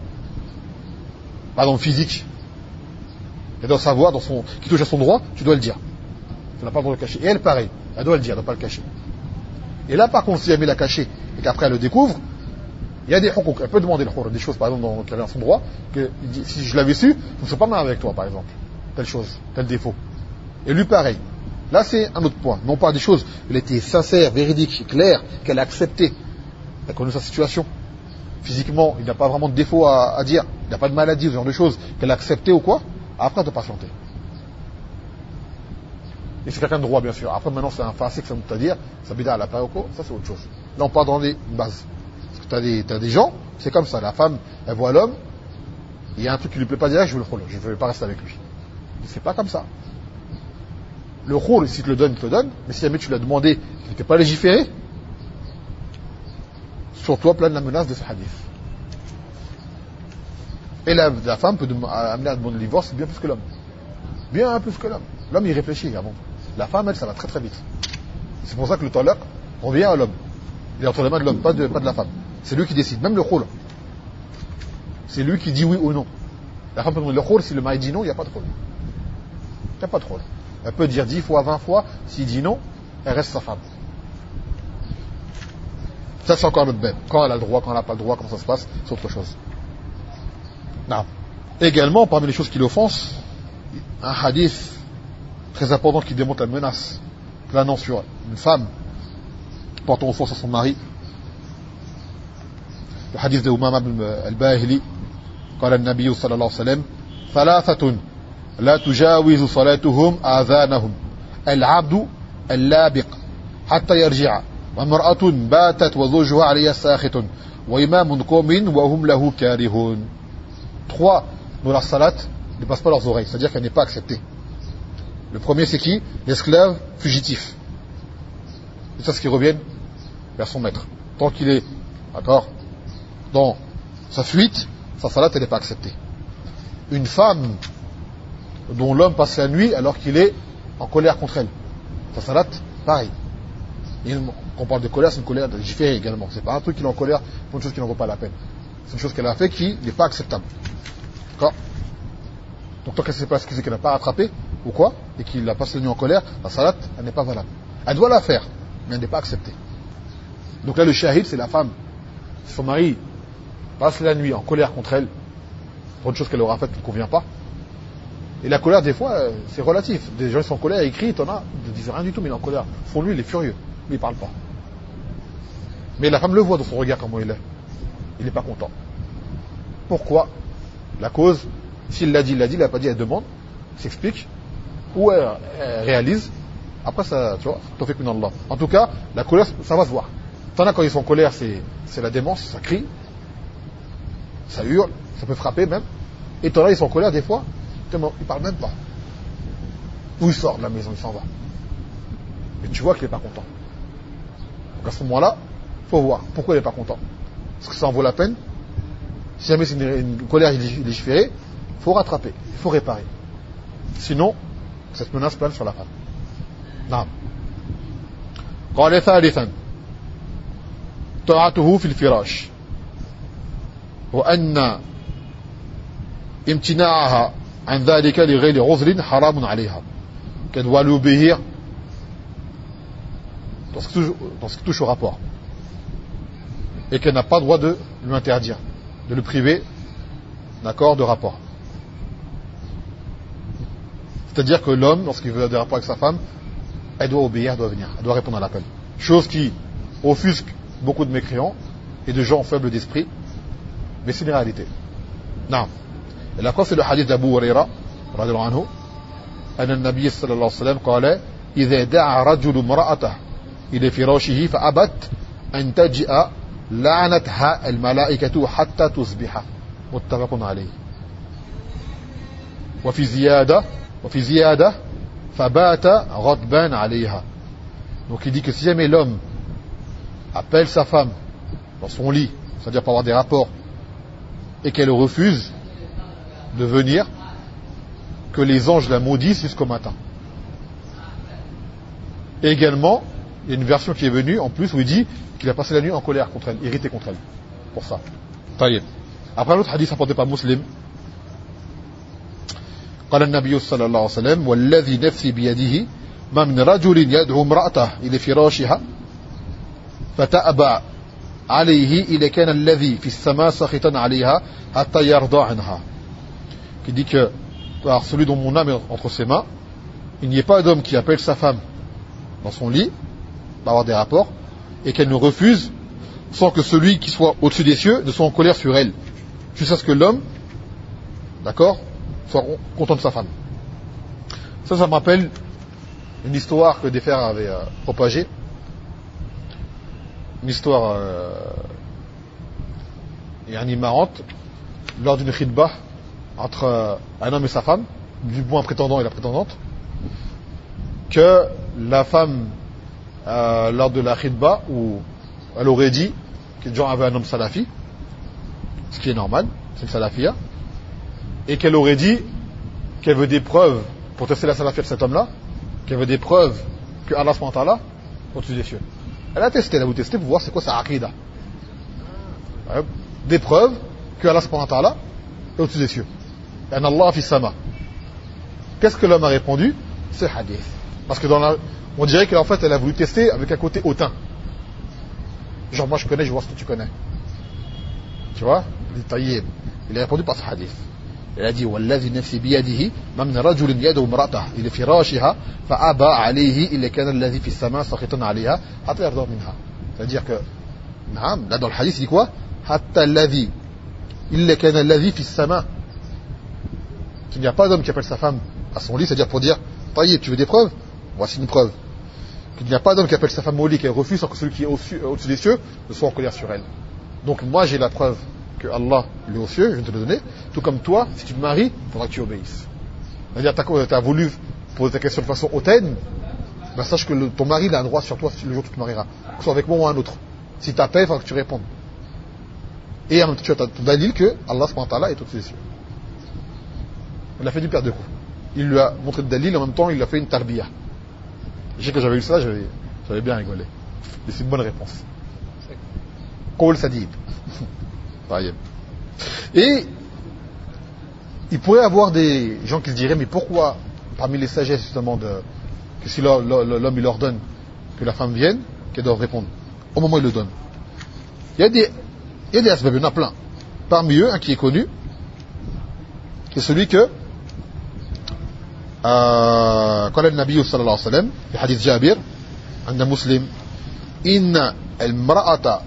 par exemple physique, et dans sa voix, qui touche à son droit, tu dois le dire. Tu n'as pas le droit de le cacher. Et elle, pareil, elle doit le dire, elle ne doit pas le cacher. Et là, par contre, si elle met la cacher et qu'après elle le découvre, il y a des hukouk. Elle peut demander des choses, par exemple, qui avaient à son droit, que si je l'avais su, je ne serais pas mal avec toi, par exemple. Telle chose, tel défaut. Et lui, pareil. Là, c'est un autre point. Non pas des choses, elle était sincère, véridique, claire, qu'elle a accepté. Elle connaît sa situation. Physiquement, il n'a pas vraiment de défaut à dire. Il n'a pas de maladie, ce genre de choses, qu'elle a accepté ou quoi. Après, elle doit patienter. Et c'est quelqu'un de droit, bien sûr. Après, maintenant, c'est un fasik, ça veut dire, ça bida à la paoko, ça c'est autre chose. Là, on parle dans les bases. Parce que t'as des gens, c'est comme ça. La femme, elle voit l'homme, il y a un truc qui lui plaît pas direct, je veux le khul, je ne veux pas rester avec lui. C'est pas comme ça. Le khul, si tu le donnes, il te le donne, mais si jamais tu l'as demandé, qu'il n'était pas légiféré, sur toi plane la menace de ce hadith. Et la femme peut amener à demander le divorce bien plus que l'homme. Bien plus que l'homme. L'homme, il réfléchit avant. La femme, elle, ça va très très vite. C'est pour ça que le talaq revient à l'homme. Il est entre les mains de l'homme, pas de la femme. C'est lui qui décide. Même le khul. C'est lui qui dit oui ou non. La femme peut demander le khul, si le mari dit non, il n'y a pas de khul. Il n'y a pas de khul. Elle peut dire 10 fois, 20 fois, s'il dit non, elle reste sa femme. Ça, c'est encore notre bête. Quand elle a le droit, quand elle n'a pas le droit, comment ça se passe, c'est autre chose. Non. Également, parmi les choses qui l'offensent, un hadith très important qui démontre la menace planant sur une femme portant offense à son mari. Le hadith de Umama al-Bahili, قال النبي صلى الله عليه وسلم ثلاثة لا تجاوز صلاتهم آذانهم العبد اللابق حتى يرجع وامرأة باتت وزوجها عليها ساخط وإمام قوم وهم له كارهون. 3 dont la salat ne passe pas leurs oreilles, c'est-à-dire qu'elle n'est pas acceptée. Le premier c'est qui? L'esclave fugitif. Et ça, ce qui revient vers son maître. Tant qu'il est, d'accord, dans sa fuite, sa salat elle n'est pas acceptée. Une femme dont l'homme passe la nuit alors qu'il est en colère contre elle, sa salat, pareil. Et quand on parle de colère, c'est une colère légiférée également. C'est pas un truc qu'il est en colère pour une chose qui n'en vaut pas la peine. C'est une chose qu'elle a fait qui n'est pas acceptable. D'accord? Donc tant qu'elle ne sait pas ce qu'elle n'a pas rattrapé, ou quoi, et qu'il la passe la nuit en colère, la salat, elle n'est pas valable. Elle doit la faire, mais elle n'est pas acceptée. Donc là, le shahid, c'est la femme. Si son mari passe la nuit en colère contre elle, pour une chose qu'elle aura faite qui ne convient pas, et la colère, des fois, c'est relatif. Des gens qui sont en colère, ils crient, t'en as, ils ne disent rien du tout, mais il est en colère. Pour lui, il est furieux, mais il ne parle pas. Mais la femme le voit dans son regard, comment il est. Il n'est pas content. Pourquoi? La cause, s'il l'a dit, il n'a pas dit, elle demande, s'explique, ou elle réalise. Après, ça, tu vois, t'en fais qu'une Allah. En tout cas, la colère, ça va se voir. T'en as quand ils sont en colère, c'est la démence, ça crie, ça hurle, ça peut frapper même. Et t'en as, ils sont en colère des fois, ils parlent même pas. Ou il sort de la maison, il s'en va. Mais tu vois qu'il n'est pas content. Donc à ce moment-là, il faut voir pourquoi il n'est pas content. Est-ce que ça en vaut la peine? Si jamais c'est une colère légiférée, il faut rattraper, il faut réparer. Sinon, cette menace plane sur la femme. نعم. قال ثالثا طاعته في الفراش وأن امتناعها عن ذلك لغير عذر حرام عليها, qu'elle doit l'obéir dans ce qui touche au rapport et qu'elle n'a pas le droit de lui interdire, de le priver, d'accord, de rapport. C'est-à-dire que l'homme, lorsqu'il veut des rapports avec sa femme, elle doit obéir, elle doit venir, elle doit répondre à l'appel. Chose qui offusque beaucoup de mécréants et de gens faibles d'esprit, mais c'est une réalité. Non. Et la preuve, c'est le hadith d'Abu Huraira, radiallahu anhu, أن النبي صلى الله عليه وسلم قال إذا دعا رجل امرأته إلى فراشه فأبت أن تجيء لعنتها الملائكة حتى تصبح, متفق عليه. وفي زيادة فبات غضبان عليها. Donc il dit que si jamais l'homme appelle sa femme dans son lit, c'est-à-dire pour avoir des rapports, et qu'elle refuse de venir, que les anges la maudissent jusqu'au matin. Et également, il y a une version qui est venue en plus où il dit qu'il a passé la nuit en colère contre elle, irrité contre elle, pour ça. Taïeb. Après l'autre hadith rapporté par Muslim, قال النبي صلى الله عليه وسلم والذي نفسي بيده ما من رجل يدعو امرأته إلى فراشها فتأبى عليه إذا كان الذي في السماء سخطا عليها حتى يرضى عنها, qui dit que par celui dont mon âme est entre ses mains, il n'y ait pas d'homme qui appelle sa femme dans son lit pour avoir des rapports et qu'elle ne refuse sans que celui qui soit au-dessus des cieux ne soit en colère sur elle, jusqu'à ce que l'homme, d'accord, soit content de sa femme. Ça me rappelle une histoire que des frères avaient propagée, une histoire marrante, lors d'une khidbah entre un homme et sa femme, du moins un prétendant et la prétendante, que la femme, lors de la khidbah, où elle aurait dit que les gens avaient un homme salafi, ce qui est normal, c'est une salafia, et qu'elle aurait dit qu'elle veut des preuves pour tester la salafia de cet homme-là, qu'elle veut des preuves que Allah subhanahu wa ta'ala au-dessus des cieux. Elle a voulu tester pour voir c'est quoi sa aqida. Des preuves que Allah subhanahu wa ta'ala est au-dessus des cieux. En Allah fi sama. Qu'est-ce que l'homme a répondu? C'est hadith. Parce que on dirait qu'en fait elle a voulu tester avec un côté hautain. Genre moi je connais, je vois ce que tu connais. Tu vois? Il a répondu par ce hadith. Il a dit والذي نفسي بيده ما من رجل يدعو امرأته إلى فراشها فأبى عليه إلا كان الذي في السماء سخطا عليها حتى يرضى منها. C'est-à-dire que là dans le hadith il dit quoi? حتى الذي إلا كان الذي في السماء. Qu'il n'y a pas d'homme qui appelle sa femme à son lit, c'est-à-dire pour dire taïeb, tu veux des preuves? Voici une preuve. Qu'il n'y a pas d'homme qui appelle sa femme au lit, qu'elle refuse sans que celui qui est au-dessus des cieux ne soit en colère sur elle. Donc moi j'ai la preuve que Allah est aux cieux, je viens de te le donner, tout comme toi, si tu te maries, il faudra que tu obéisses. C'est-à-dire, tu as voulu poser ta question de façon hautaine, ben sache que ton mari il a un droit sur toi le jour où tu te marieras, que ce soit avec moi ou un autre. Si tu appelles, il faudra que tu répondes. Et en même temps, tu as ton dalil que Allah subhanahu wa ta'ala est au-dessus des cieux. Il a fait du père de coups. Il lui a montré le dalil, en même temps, il a fait une tarbiyah. Je sais que j'avais eu ça, j'avais bien rigolé. Et c'est une bonne réponse. Qawl sadid. Et il pourrait y avoir des gens qui se diraient mais pourquoi parmi les sagesses justement que si l'homme il ordonne que la femme vienne, qu'elle doit répondre au moment où il le donne. Il y a des asbab, il y en a plein. Parmi eux, un qui est connu, c'est celui que قال النبي صلى الله عليه وسلم في حديث جابر عند مسلم إن المرأة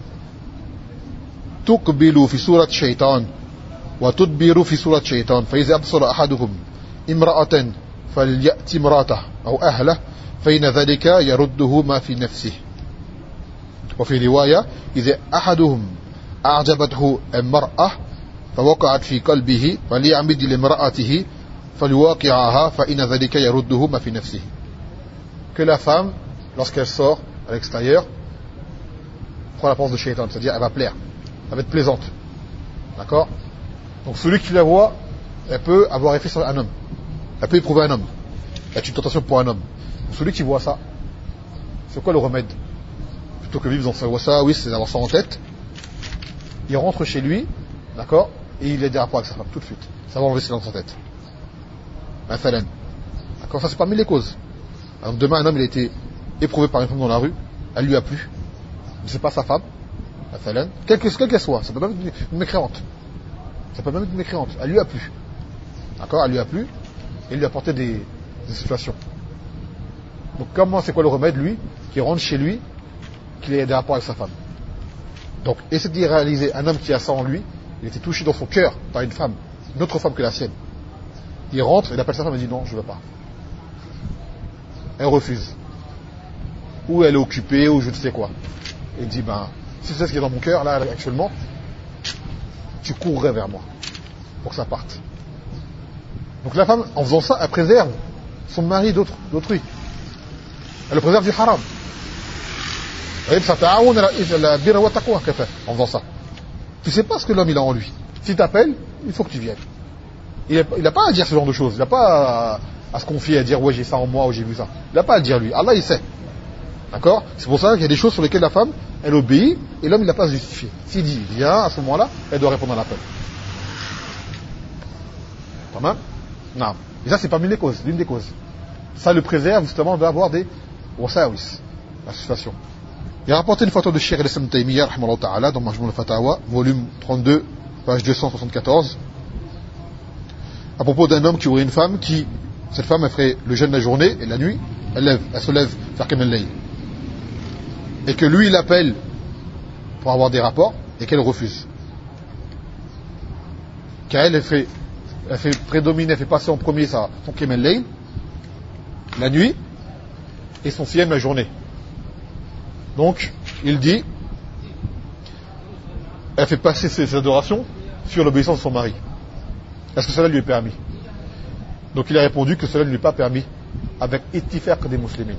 تقبل في سورة شيطان وتدبر في سورة شيطان فإذا أبصر أحدهم امرأة فليأتي امرأته أو أهله فإن ذلك يرده ما في نفسه. وفي رواية إذا أحدهم أعجبته المرأة فوقعت في قلبه فليعمد لامرأته فليواقعها فإن ذلك يرده ما في نفسه. Que la femme, lorsqu'elle sort à l'extérieur, prend la pense de shaitan, c'est-à-dire elle va plaire. elle va être plaisante. D'accord? Donc celui qui la voit, elle peut avoir effet sur un homme. Elle peut éprouver un homme. C'est une tentation pour un homme. Donc celui qui voit ça, c'est quoi le remède? Plutôt que vivre dans ça, oui, c'est d'avoir ça en tête. Il rentre chez lui, d'accord? Et il a des rapports avec sa femme, tout de suite. Ça va enlever ça dans sa tête. D'accord? Ça, c'est parmi les causes. Donc demain, un homme, il a été éprouvé par une femme dans la rue, elle lui a plu. Mais c'est pas sa femme. Quelle qu'elle soit, ça peut même être une mécréante. Ça peut même être une mécréante. Elle lui a plu. D'accord? Elle lui a plu. Et il lui a apporté des situations. Donc comment, c'est quoi le remède, lui, qui rentre chez lui, qu'il ait des rapports avec sa femme? Donc, essaie d'y réaliser un homme qui a ça en lui, il était touché dans son cœur par une femme, une autre femme que la sienne. Il rentre, il appelle sa femme et dit non, je veux pas. Elle refuse. Ou elle est occupée, ou je ne sais quoi. Et il dit, si c'est ce qui est dans mon cœur, là, actuellement, tu courrais vers moi, pour que ça parte. Donc la femme, en faisant ça, elle préserve son mari d'autrui. Elle le préserve du haram. En faisant ça. Tu sais pas ce que l'homme il a en lui. S'il t'appelle, il faut que tu viennes. Il n'a pas à dire ce genre de choses. Il n'a pas à se confier, à dire ouais j'ai ça en moi ou j'ai vu ça. Il n'a pas à le dire lui. Allah il sait. D'accord? C'est pour ça qu'il y a des choses sur lesquelles la femme, elle obéit et l'homme il n'a pas à se justifier. S'il dit viens, à ce moment-là, elle doit répondre à l'appel. Pas mal? Non. Et ça c'est parmi les causes, l'une des causes. Ça le préserve justement d'avoir des wasawis, la situation. Il a rapporté une photo de Cheikh al-Islam Taymiyyah, rahimahullah ta'ala, dans Majmou al-Fatawa, volume 32, page 274, à propos d'un homme qui aurait une femme cette femme, elle ferait le jeûne la journée et la nuit, elle se lève, faire Qiyam al-Layl. Et que lui, il appelle pour avoir des rapports, et qu'elle refuse. Car elle fait prédominer, elle fait passer en premier son Qiyam al-Layl, la nuit, et son Siyam la journée. Donc, il dit, elle fait passer ses adorations sur l'obéissance de son mari. Est-ce que cela lui est permis? Donc il a répondu que cela ne lui est pas permis, avec ittifaq des musulmans.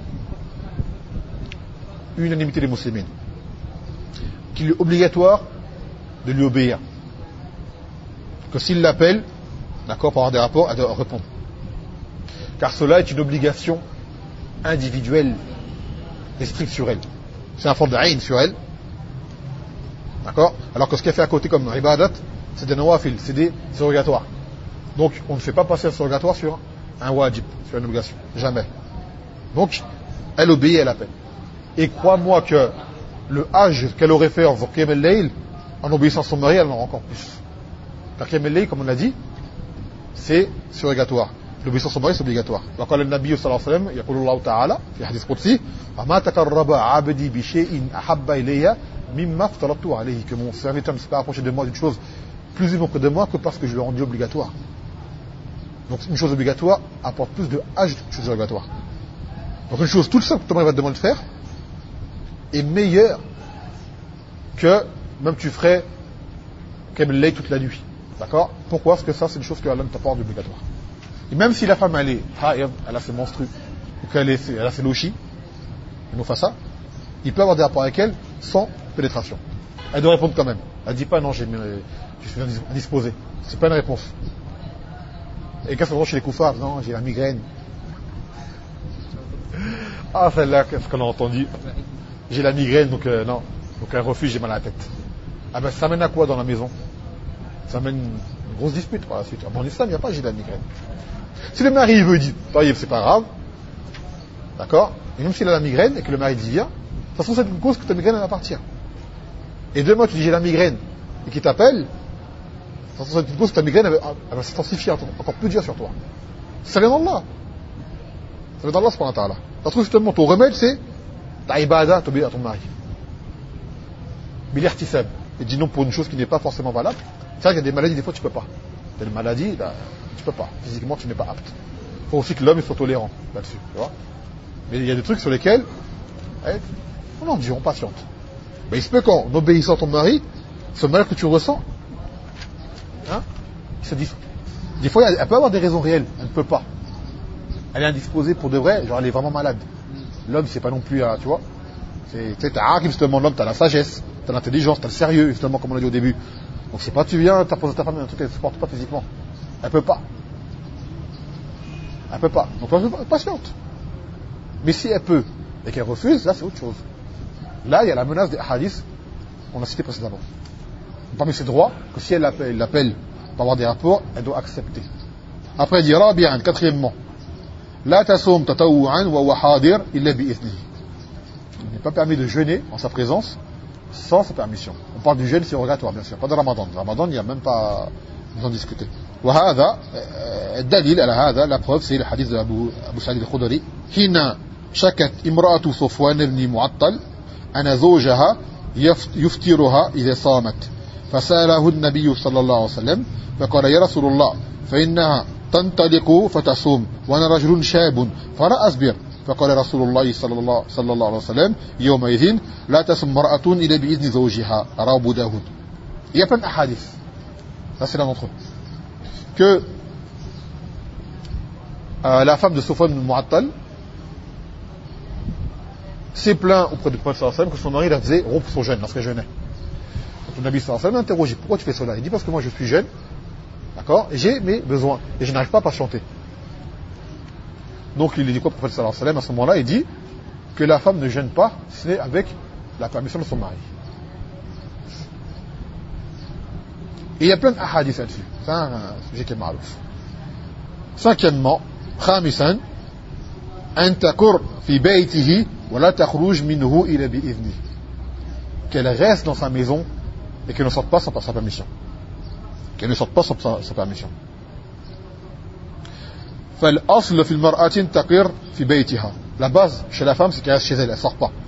Unanimité des musulmans. Qu'il est obligatoire de lui obéir. Que s'il l'appelle, d'accord, pour avoir des rapports, elle doit répondre. Car cela est une obligation individuelle et stricte sur elle. C'est un fard d'aïn sur elle. D'accord? Alors que ce qu'elle fait à côté comme ibadat, c'est des nawafil, c'est des surrogatoires. Donc, on ne fait pas passer un surrogatoire sur un wajib, sur une obligation. Jamais. Donc, elle obéit, elle appelle. Et crois-moi que le âge qu'elle aurait fait en Qiyam al-Layl, en obéissant à son mari, elle en aura encore plus. Car Qiyam al-Layl, comme on l'a dit, c'est surrogatoire. L'obéissance à son mari, c'est obligatoire. وقال النبي صلى الله عليه وسلم يقول الله تعالى في حديث قدسي وما تقرب عبدي بشيء أحب إلي مما افترضت عليه, que mon serviteur ne s'est pas approché de moi d'une chose plus aimée auprès de moi que parce que je l'ai rendu obligatoire. Donc une chose obligatoire apporte plus de âge qu'une chose obligatoire. Donc une chose toute simple que ton mari va te demander de faire est meilleure que même tu ferais Qiyam al-Layl toute la nuit. D'accord? Pourquoi? Parce que ça c'est une chose que Allah ne t'a pas rendu obligatoire. Et même si la femme elle est haïd, elle a ses menstrues, ou qu'elle a ses lochis, il nous fait ça, il peut avoir des rapports avec elle sans pénétration. Elle doit répondre quand même. Elle dit pas non, je suis indisposé. C'est pas une réponse. Et qu'est-ce qu'on voit chez les koufars? Non, j'ai la migraine. Ah, celle-là, qu'est-ce qu'on a entendu? J'ai la migraine, donc non. Donc un refus, j'ai mal à la tête. Ah ben ça mène à quoi dans la maison? Ça mène une grosse dispute par la suite. Ah, bon, en islam, il n'y a pas j'ai la migraine. Si le mari veut dire, c'est pas grave, d'accord? Et même s'il a la migraine et que le mari dit viens, de toute façon c'est une cause que ta migraine elle va partir. Et demain tu dis j'ai la migraine et qu'il t'appelle, de toute façon c'est une cause que ta migraine elle va s'intensifier encore plus dur sur toi. Ça vient d'Allah. Ça vient d'Allah subhanahu wa ta'ala. Tu trouves justement ton remède c'est la ibada, t'obéir à ton mari. Bil-ihtisab. Et dis non pour une chose qui n'est pas forcément valable. C'est vrai qu'il y a des maladies, des fois tu peux pas. Il y a des maladies, là, tu peux pas. Physiquement tu n'es pas apte. Il faut aussi que l'homme soit tolérant là-dessus. Tu vois? Mais il y a des trucs sur lesquels on endure, on patiente. Mais il se peut qu'en obéissant à ton mari, ce mal que tu ressens, il se dit. Des fois, elle peut avoir des raisons réelles, elle ne peut pas. Elle est indisposée pour de vrai, genre elle est vraiment malade. L'homme, c'est pas non plus, tu vois. T'as justement l'homme, t'as la sagesse, t'as l'intelligence, t'as le sérieux, justement, comme on l'a dit au début. Donc c'est pas tu viens, t'as posé ta femme un truc qu'elle ne supporte pas physiquement. Elle peut pas. Elle peut pas. Donc patiente. Mais si elle peut et qu'elle refuse, là c'est autre chose. Là il y a la menace des hadiths qu'on a cité précédemment. Parmi ses droits, que si elle l'appelle pour avoir des rapports, elle doit accepter. Après il dit rabi'an, quatrièmement, la tasum tatawu'an wa huwa hadir illa bi ithnihi. Il n'est pas permis de jeûner en sa présence sans sa permission. On parle du jeûne surrogatoire, bien sûr, pas de Ramadan. Le Ramadan, il n'y a même pas besoin de discuter. وهذا الدليل على هذا, la preuve, c'est le hadith de Abu Sa'id al-Khudri. حين شكت امرأة صفوان بن معطل أن زوجها يفطرها إذا صامت فسأله النبي صلى الله عليه وسلم فقال يا رسول الله فإنها تنطلق فتصوم وأنا رجل شاب فلا أصبر فقال رسول الله صلى الله عليه وسلم يومئذ لا تصم امرأة إلا بإذن زوجها رواه أبو داود. Il y a plein de hadiths, ça c'est l'un d'entre eux, que la femme de Safwan ibn Mu'attal s'est plaint auprès du prophète sallallahu alayhi wa sallam que son mari la faisait rompre son jeûne lorsqu'elle jeûnait. Donc le Nabi sallallahu alayhi wa sallam l'a interrogé, pourquoi tu fais cela? Il dit parce que moi je suis jeune, d'accord, et j'ai mes besoins et je n'arrive pas à patienter. Donc il dit quoi au prophète sallallahu alayhi wa sallam? À ce moment-là il dit que la femme ne jeûne pas si ce n'est avec la permission de son mari. Et il y a plein de hadiths là-dessus. C'est un sujet qui est ma'rouf. Cinquièmement, khamisan, an takur fi baytihi wa la takhruj minhu ila bi idhni. Qu'elle reste dans sa maison et qu'elle ne sorte pas sans sa permission. Qu'elle ne sorte pas sans sa permission. فالأصل في المرأة تقر في بيتها. La base chez la femme c'est qu'elle reste chez elle, elle sort pas.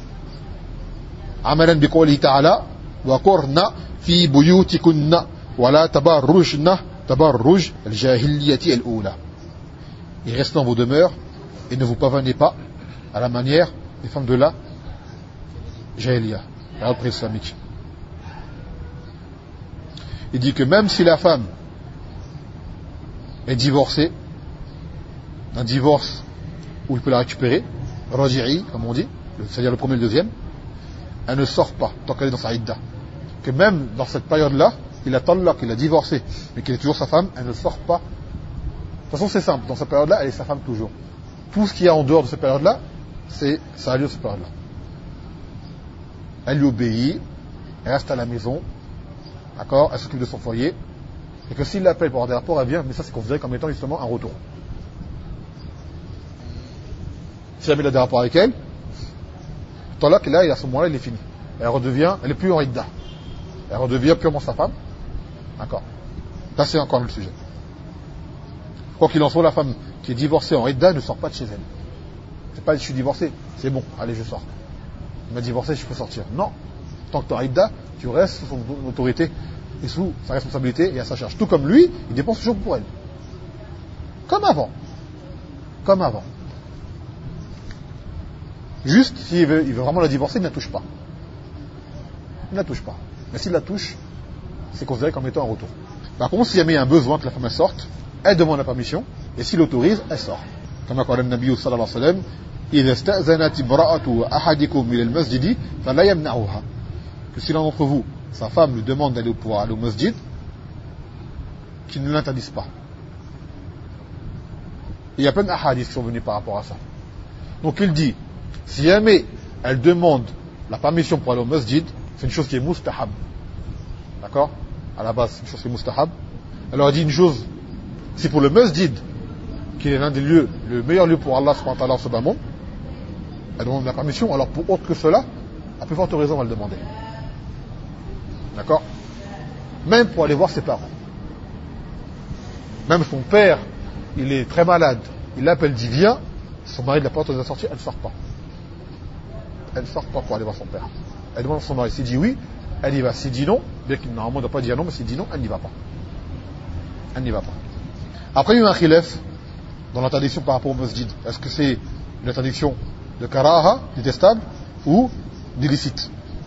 عملا بقوله تعالى وقرن في بيوتكن ولا تبرجن تبرج الجاهلية الأولى. Et restez dans vos demeures et ne vous pavanez pas à la manière des femmes de la Jahiliya, la reprise islamique. Il dit que même si la femme est divorcée, un divorce où il peut la récupérer, raji'i, comme on dit, c'est-à-dire le premier et le deuxième, elle ne sort pas tant qu'elle est dans sa idda. Que même dans cette période-là, il a talaq, il a divorcé, mais qu'elle est toujours sa femme, elle ne sort pas. De toute façon, c'est simple, dans cette période-là, elle est sa femme toujours. Tout ce qu'il y a en dehors de cette période-là, ça a lieu de cette période-là. Elle lui obéit, elle reste à la maison, d'accord, elle s'occupe de son foyer, et que s'il l'appelle pour avoir des rapports, elle vient, mais ça c'est considéré comme étant justement un retour. Si jamais il a des rapports avec elle, talaq, là, et à ce moment-là, il est fini. Elle est plus en idda. Elle redevient purement sa femme. D'accord. Ça c'est encore le sujet. Quoi qu'il en soit, la femme qui est divorcée en idda ne sort pas de chez elle. C'est pas je suis divorcé, c'est bon, allez je sors. Il m'a divorcé, je peux sortir. Non. Tant que tu es en idda, tu restes sous son autorité et sous sa responsabilité et à sa charge. Tout comme lui, il dépense toujours pour elle. Comme avant. Comme avant. Juste, s'il veut vraiment la divorcer, il ne la touche pas. Il ne la touche pas. Mais s'il la touche, c'est considéré comme étant un retour. Par contre, s'il y a un besoin que la femme sorte, elle demande la permission, et s'il l'autorise, elle sort. Comme a dit le Nabi sallallahu alayhi wa sallam, إذا استأذنت امرأة أحدكم إلى المسجد فلا يمنعها. Que si l'un d'entre vous, sa femme lui demande d'aller pouvoir aller au masjid, qu'il ne l'interdise pas. Il y a plein de hadiths qui sont venus par rapport à ça. Donc il dit, si jamais elle demande la permission pour aller au masjid, c'est une chose qui est mustahab. D'accord? À la base, c'est une chose qui est mustahab. Alors il dit une chose, si pour le masjid, qui est l'un des lieux, le meilleur lieu pour Allah subhanahu wa ta'ala en ce bas monde, elle demande la permission, alors pour autre que cela, à plus forte raison, elle va le demander. D'accord? Même pour aller voir ses parents. Même son père, il est très malade, il l'appelle, dit viens, son mari de la porte de la sortie, elle ne sort pas. Elle ne sort pas pour aller voir son père. Elle demande à son mari, s'il dit oui, elle y va. S'il dit non, bien qu'il normalement ne doit pas dire non, mais s'il dit non, elle n'y va pas. Elle n'y va pas. Après, il y a eu un khilaf dans l'interdiction par rapport au masjid. Est-ce que c'est une interdiction de karaha, détestable, ou d'illicite?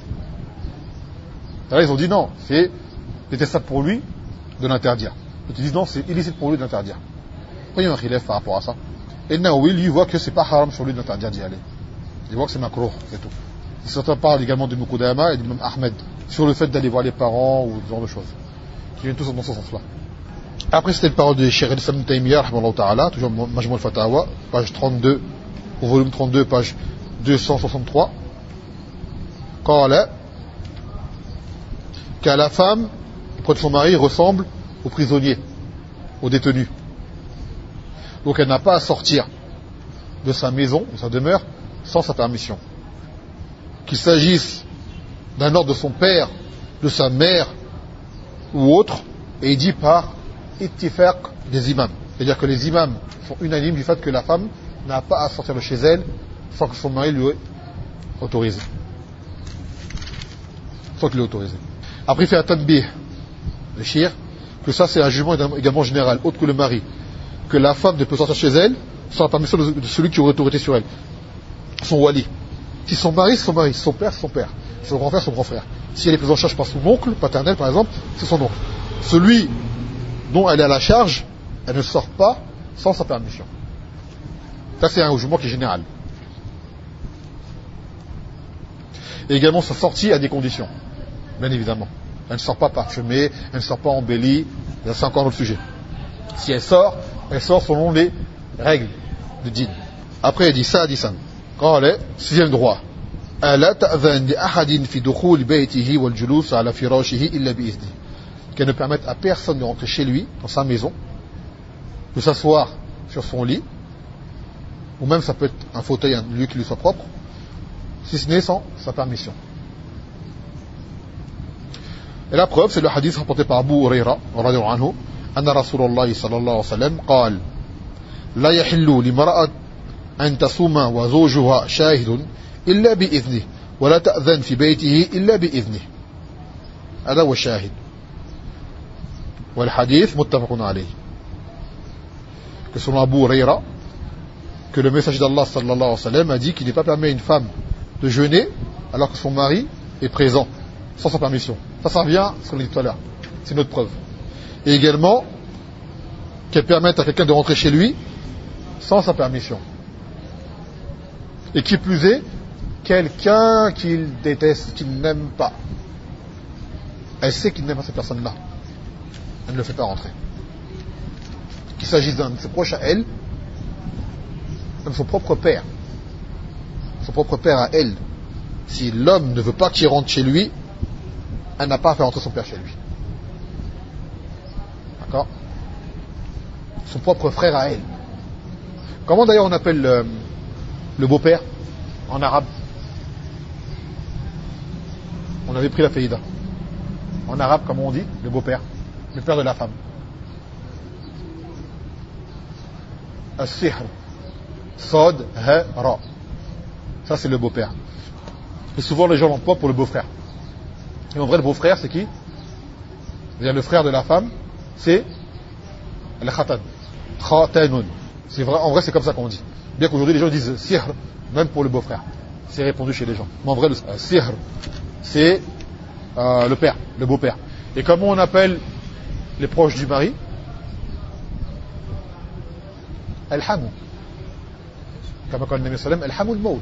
Là, ils ont dit non, c'est détestable pour lui de l'interdire. Ils disent non, c'est illicite pour lui de l'interdire. Après, il y a eu un khilaf par rapport à ça. Et Naoui, lui, voit que c'est pas haram sur lui de l'interdire d'y aller. Il voit que c'est makruh, c'est tout. Certains parlent également de Mukudama et d'Imam Ahmed sur le fait d'aller voir les parents ou ce genre de choses, qui viennent tous dans ce sens-là. Après, c'était une parole de Cheikh al-Islam Ibn Taymiyyah, toujours Majmou al-Fatawa, page 32, au volume 32, page 263. Qala, qu'à la femme, auprès de son mari, ressemble au prisonnier, au détenu. Donc elle n'a pas à sortir de sa maison, de sa demeure, sans sa permission. Qu'il s'agisse d'un ordre de son père, de sa mère ou autre, et dit par ittifaq des imams. C'est-à-dire que les imams sont unanimes du fait que la femme n'a pas à sortir de chez elle sans que son mari lui ait autorisé. Sans qu'il l'ait autorisé. Après il fait un tanbih, le shir, que ça c'est un jugement également général, autre que le mari, que la femme ne peut sortir chez elle sans la permission de celui qui aurait autorité sur elle, son wali. Si son mari, c'est son mari, si son père, c'est son père, si son grand-frère, c'est son grand-frère. Si elle est prise en charge par son oncle paternel par exemple, c'est son oncle. Celui dont elle est à la charge, elle ne sort pas sans sa permission. Ça c'est un jugement qui est général. Et également sa sortie a des conditions, bien évidemment. Elle ne sort pas parfumée, elle ne sort pas embellie, c'est encore un autre sujet. Si elle sort selon les règles de din. Après elle dit ça, قال sixième droit ألا تأذن لأحد في دخول بيته والجلوس على فراشه إلا بإذنه, qu'elle ne permette à personne de rentrer chez lui, dans sa maison, de s'asseoir sur son lit, ou même ça peut être un fauteuil, un lieu qui lui soit propre, si ce n'est sans sa permission. Et la preuve, c'est le hadith rapporté par Abu Huraira radhiyallahu anhu, أن رسول الله صلى الله عليه وسلم قال لا يحل لامرأة أن تصوم وزوجها شاهد إلا بإذنه ولا تأذن في بيته إلا بإذنه. هذا هو الشاهد. والحديث متفق عليه. Que selon Abu Huraira, que le messager d'Allah sallallahu alayhi wa sallam a dit qu'il n'est pas permis à une femme de jeûner alors que son mari est présent, sans sa permission. Ça revient à ce qu'on a dit tout à l'heure. C'est notre preuve. Et également, qu'elle permette à quelqu'un de rentrer chez lui sans sa permission. Et qui plus est, quelqu'un qu'il déteste, qu'il n'aime pas. Elle sait qu'il n'aime pas cette personne-là. Elle ne le fait pas rentrer. Qu'il s'agisse d'un de ses proches à elle, même son propre père. Son propre père à elle. Si l'homme ne veut pas qu'il rentre chez lui, elle n'a pas à faire rentrer son père chez lui. D'accord ? Son propre frère à elle. Comment d'ailleurs on appelle le beau-père en arabe? On avait pris la faïda. En arabe, comment on dit le beau-père? Le père de la femme. As-sihr. Sod, ha, ra. Ça c'est le beau-père. Et souvent les gens l'emploient pour le beau-frère. Et en vrai le beau-frère c'est qui? C'est-à-dire le frère de la femme, c'est le khatan. Khatanun. C'est vrai, en vrai c'est comme ça qu'on dit. Bien qu'aujourd'hui les gens disent sihr, même pour le beau-frère. C'est répandu chez les gens. Mais en vrai le sihr, c'est le père, le beau-père. Et comment on appelle les proches du mari? Al-Hamu. Comme a dit le Nabi sallam, Al-Hamu al-Maut.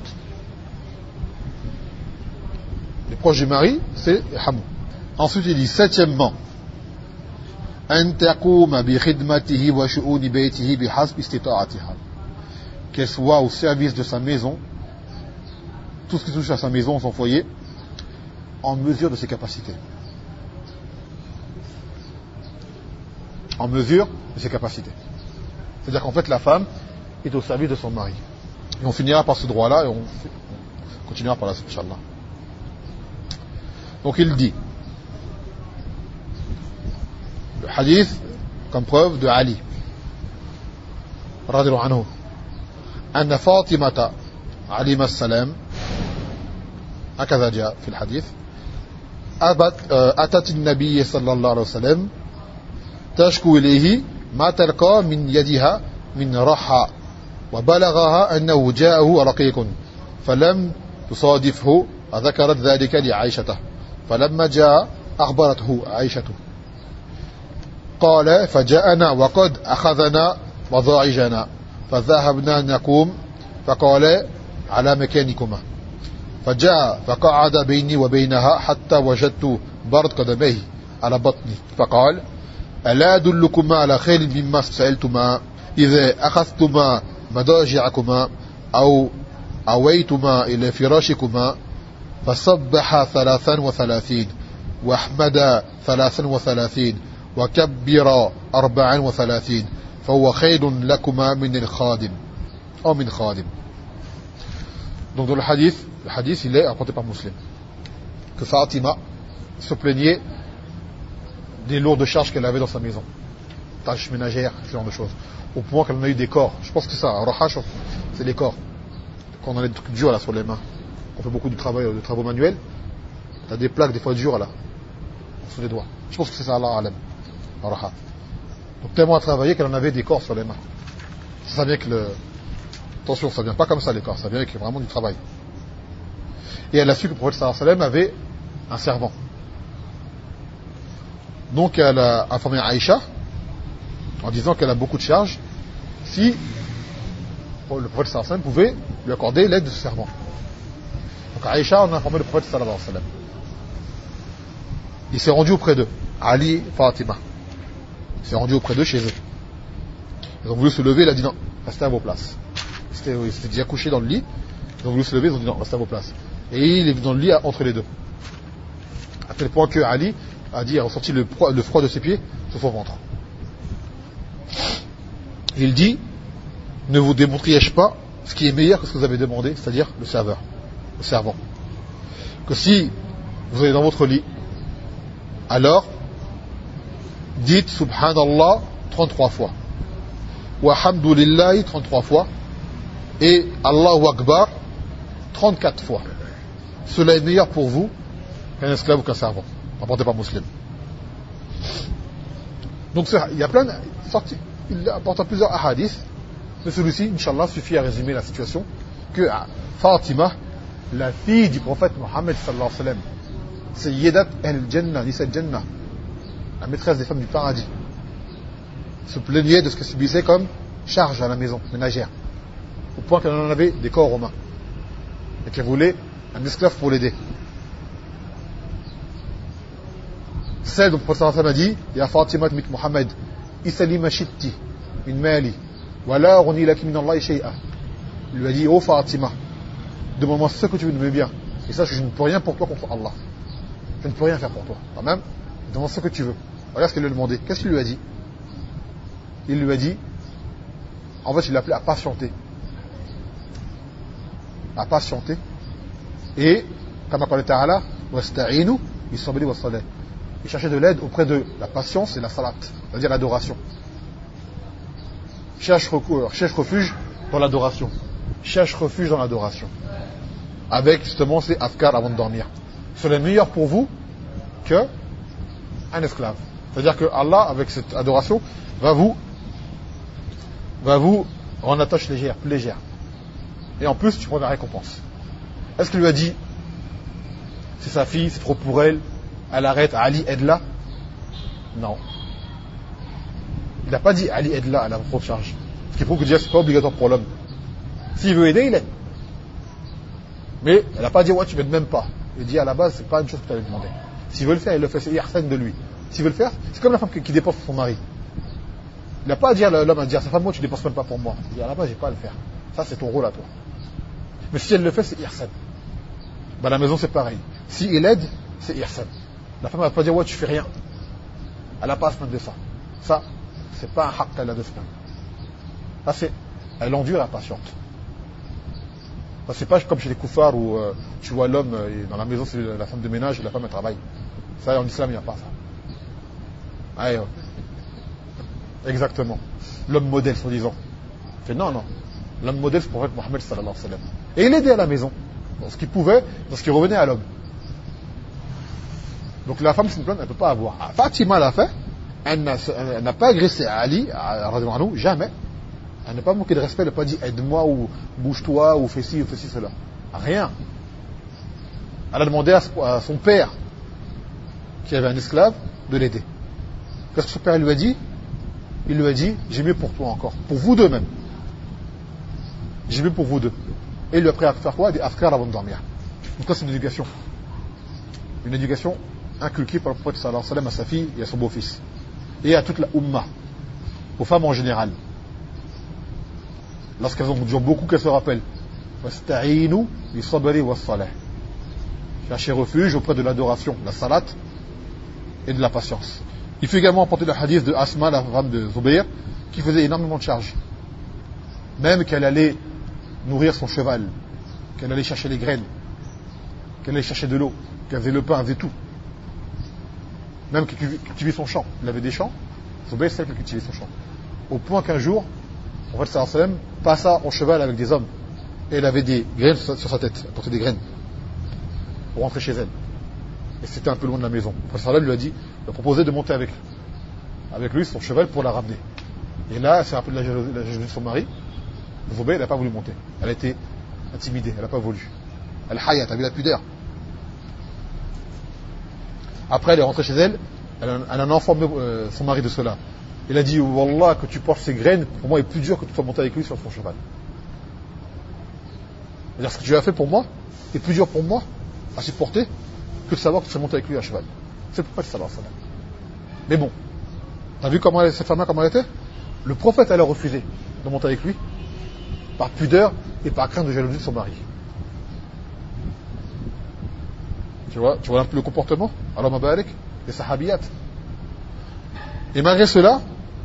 Les proches du mari, c'est Al-Hamu. Ensuite il dit, septièmement, أن تقوم بخدمته وشؤون بيته بحسب استطاعتها, qu'elle soit au service de sa maison, tout ce qui touche à sa maison, son foyer, en mesure de ses capacités. En mesure de ses capacités. C'est-à-dire qu'en fait la femme est au service de son mari. Et on finira par ce droit-là et on continuera par la suite, Inch'Allah. Donc il dit, le hadith comme preuve de Ali radhiyallahu anhu, أن فاطمة عليه السلام هكذا جاء في الحديث أتت النبي صلى الله عليه وسلم تشكو إليه ما تلقى من يدها من رحى وبلغها أنه جاءه رقيق فلم تصادفه وذكرت ذلك لعائشة فلما جاء أخبرته عائشة قال فجاءنا وقد أخذنا مضاجعنا فذهبنا نقوم فقال على مكانكما فجاء فقعد بيني وبينها حتى وجدت برد قدميه على بطني فقال ألا أدلكما على خير مما سألتما إذا أخذتما مضاجعكما أو أويتما إلى فراشكما فصبح 33 واحمد 33 وكبر 34 فهو خير لكما من الخادم أو من خادم. Donc dans le hadith il est rapporté par Muslim que Fatima se plaignait des lourdes charges qu'elle avait dans sa maison, tâches ménagères, ce genre de choses, au point qu'elle en a eu des corps. Je pense que c'est ça, Rahash, c'est les corps. Quand on a des trucs durs là sur les mains, on fait beaucoup de travaux manuels, t'as des plaques des fois dures là, sous les doigts. Je pense que c'est ça, Allah alam, Raha. Donc tellement à travailler qu'elle en avait des corps sur les mains. Ça vient que attention, ça vient pas comme ça les corps, ça vient avec vraiment du travail. Et elle a su que le prophète sallallahu alayhi wa sallam avait un servant. Donc elle a informé Aïcha en disant qu'elle a beaucoup de charges si le prophète sallallahu alayhi wa sallam pouvait lui accorder l'aide de ce servant. Donc Aïcha en a informé le prophète sallallahu alayhi wa sallam. Il s'est rendu auprès d'eux, Ali et Fatima. Il s'est rendu auprès d'eux chez eux. Ils ont voulu se lever, il a dit non, restez à vos places. Ils s'étaient déjà couchés dans le lit, ils ont voulu se lever, ils ont dit non, restez à vos places. Et il est dans le lit entre les deux. À tel point que Ali a ressenti le froid de ses pieds sur son ventre. Il dit, ne vous démontriez-je pas ce qui est meilleur que ce que vous avez demandé, c'est-à-dire le servant. Que si vous allez dans votre lit, alors dites Subhanallah 33 fois, wa hamdulillahi 33 fois, et Allahu Akbar 34 fois. Cela est meilleur pour vous qu'un esclave ou qu'un servant, rapporté par Muslim. Donc il y a plein de sorties, il apporte plusieurs hadiths, mais celui-ci, Inch'Allah, suffit à résumer la situation, que Fatima, la fille du prophète Mohammed sallallahu alayhi wa sallam, Sayyidat al-Jannah, Nisa al-Jannah, la maîtresse des femmes du paradis, se plaignait de ce qu'elle subissait comme charge à la maison ménagère, au point qu'elle en avait des corps aux mains, et qu'elle voulait un esclave pour l'aider. Celle dont le prophète sallallahu alayhi wa sallam a dit, Ya Fatima bint Muhammad, Isali ma shitti min mali, wa la ghuni laki min Allah shay'a. Il lui a dit, oh Fatima, demande-moi ce que tu veux de mes biens, et sache que je ne peux rien pour toi contre Allah. Je ne peux rien faire pour toi. Quand même, demande ce que tu veux. Regarde ce qu'elle lui a demandé. Qu'est-ce qu'il lui a dit? Il lui a dit, en fait, il l'a appelé à patienter. À patienter. Et, comme Allah Ta'ala, wasta'inu bis-sabri was-salah. Il cherchait de l'aide auprès de la patience et la salat, c'est-à-dire l'adoration. Cherche refuge dans l'adoration. Cherche refuge dans l'adoration. Avec justement ces afkars avant de dormir. Cela est meilleur pour vous qu'un esclave. C'est-à-dire que Allah, avec cette adoration, va vous rendre la tâche légère, plus légère. Et en plus, tu prends la récompense. Est-ce qu'il lui a dit, c'est sa fille, c'est trop pour elle, elle arrête, Ali, aide-la? Non. Il n'a pas dit, Ali, aide-la, elle a trop de charge. Ce qui prouve que déjà, c'est pas obligatoire pour l'homme. S'il veut aider, il aide. Mais elle n'a pas dit, ouais, tu m'aides même pas. Il dit, à la base, c'est pas une chose que tu avais demandé. S'il veut le faire, il le fait, c'est ihsan de lui. S'il veut le faire, c'est comme la femme qui dépense pour son mari. Il n'a pas à dire, l'homme à dire, sa femme, moi, tu dépenses même pas pour moi. Il dit, à la base, j'ai pas à le faire. Ça, c'est ton rôle à toi. Mais si elle le fait, c'est ihsan. À la maison, c'est pareil. Si il aide, c'est ihsan. La femme, elle va pas dire, ouais, tu fais rien. Elle n'a pas à se plaindre de ça. Ça, c'est pas un haqq qu'elle a de se plaindre. Ça, c'est, elle endure la patiente. Ça, c'est pas comme chez les koufars où tu vois l'homme dans la maison, c'est la femme de ménage et la femme, elle travaille. Ça, en islam, il n'y a pas ça. Ouais. Exactement. L'homme modèle, soi-disant. Fait non. L'homme modèle, c'est le prophète Mohammed sallallahu alayhi wa sallam. Et il aidait à la maison. Dans ce qu'il pouvait, dans ce qui revenait à l'homme. Donc la femme, c'est une plainte, elle ne peut pas avoir. Fatima l'a fait. Elle n'a pas agressé Ali, jamais. Elle n'a pas manqué de respect, elle n'a pas dit aide-moi ou bouge-toi ou fais ci ou fais ci, cela. Rien. Elle a demandé à son père, qui avait un esclave, de l'aider. Qu'est-ce que son père lui a dit? Il lui a dit, j'ai mieux pour toi encore. Pour vous deux même. J'ai mieux pour vous deux. Et il lui a pris à faire quoi? Des afkars avant de dormir. Donc ça c'est une éducation. Une éducation inculquée par le prophète sallallahu alayhi wa sallam à sa fille et à son beau-fils. Et à toute la Ummah, aux femmes en général. Lorsqu'elles ont dit beaucoup, qu'elles se rappellent. Wasta'inu bis-sabri was-salah. Cherchez refuge auprès de l'adoration, la salat et de la patience. Il faut également apporter le hadith de Asma, la femme de Zubayr, qui faisait énormément de charges. Même qu'elle allait nourrir son cheval, qu'elle allait chercher les graines, qu'elle allait chercher de l'eau, qu'elle faisait le pain, elle faisait tout. Même qu'elle cultivait son champ. Elle avait des champs, Zubayr c'est elle qui cultivait son champ. Au point qu'un jour, le prophète sallallahu alayhi wa sallam passa en cheval avec des hommes. Et elle avait des graines sur sa tête, elle portait des graines pour rentrer chez elle. Et c'était un peu loin de la maison. Le prophète sallallahu alayhi wa sallam lui a proposé de monter avec lui son cheval pour la ramener. Et là, elle s'est rappelée de la jalousie de son mari. Zubayr, elle n'a pas voulu monter. Elle a été intimidée, elle n'a pas voulu. Elle hayat, elle avait la pudeur. Après, elle est rentrée chez elle, elle a informé son mari de cela. Il a dit, Wallah, que tu portes ces graines, pour moi, est plus dur que tu sois monté avec lui sur son cheval. C'est-à-dire, ce que tu as fait pour moi est plus dur pour moi à supporter que de savoir que tu serais monté avec lui à cheval. C'est pour pas de savoir ça. Mais bon, t'as vu comment cette femme-là, comment elle était? Le prophète, elle a refusé de monter avec lui par pudeur et par crainte de jalousie de son mari. Tu vois un peu le comportement? Alors, Mabarak, les sahabiyat. Et malgré cela,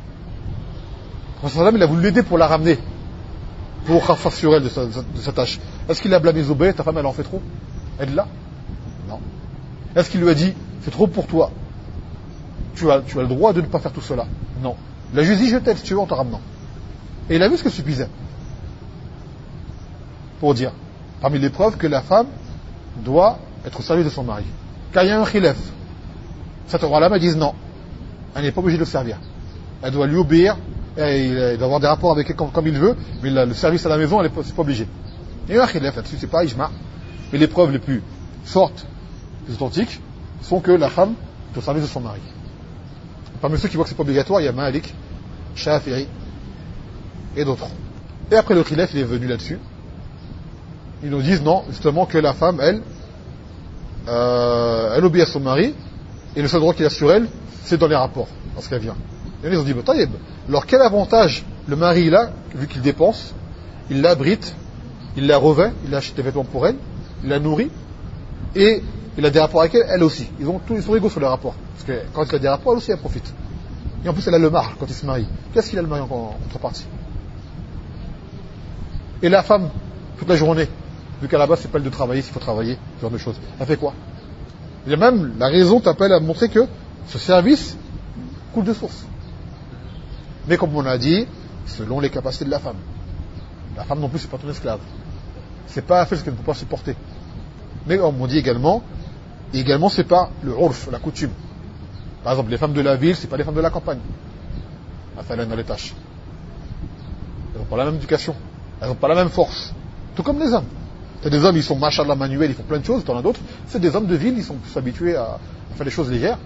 le prophète, il a voulu l'aider pour la ramener, pour rafraîchir sur elle de sa tâche. Est-ce qu'il a blâmé Zubayr, ta femme elle en fait trop? Aide-la? Non. Est-ce qu'il lui a dit, c'est trop pour toi, tu as le droit de ne pas faire tout cela? Non. Il a juste dit, je t'aide si tu veux en te ramenant. Et il a vu ce que suffisait. Pour dire, parmi les preuves, que la femme doit être au service de son mari. Quand il y a un khilaf, cette ulama disent non, elle n'est pas obligée de le servir. Elle doit lui obéir, et il doit avoir des rapports avec elle comme il veut, mais le service à la maison, c'est pas obligé. Il y a un khilaf là-dessus, c'est pas ijma. Mais les preuves les plus fortes, les authentiques, sont que la femme est au service de son mari. Parmi ceux qui voient que c'est pas obligatoire, il y a Malik, Shafi'i et d'autres. Et après le khilaf, il est venu là-dessus. Ils nous disent non, justement que la femme, elle obéit à son mari, et le seul droit qu'il a sur elle, c'est dans les rapports, lorsqu'elle vient. Et ils ont dit, bah, taïeb, alors quel avantage le mari il a, vu qu'il dépense, il l'abrite, il la revêt, il achète des vêtements pour elle, il la nourrit, et il a des rapports avec elle, elle aussi. Ils sont égaux sur les rapports. Parce que quand il a des rapports, elle aussi, elle profite. Et en plus, elle a le mar quand il se marie. Qu'est-ce qu'il a le mari en contrepartie? Et la femme, toute la journée, vu qu'à la base, c'est pas elle de travailler, s'il faut travailler, ce genre de choses. Elle fait quoi? Il y a même la raison t'appelle à montrer que ce service coule de source. Mais comme on a dit, selon les capacités de la femme. La femme non plus, c'est pas ton esclave. C'est pas fait ce qu'elle ne peut pas supporter. Mais comme on dit également c'est pas le urf, la coutume. Par exemple, les femmes de la ville, c'est pas les femmes de la campagne. Dans les tâches. Elles n'ont pas la même éducation. Elles n'ont pas la même force. Tout comme les hommes. T'as des hommes, ils sont machallah manuels, ils font plein de choses. T'en as d'autres, c'est des hommes de ville, ils sont plus habitués à faire des choses légères.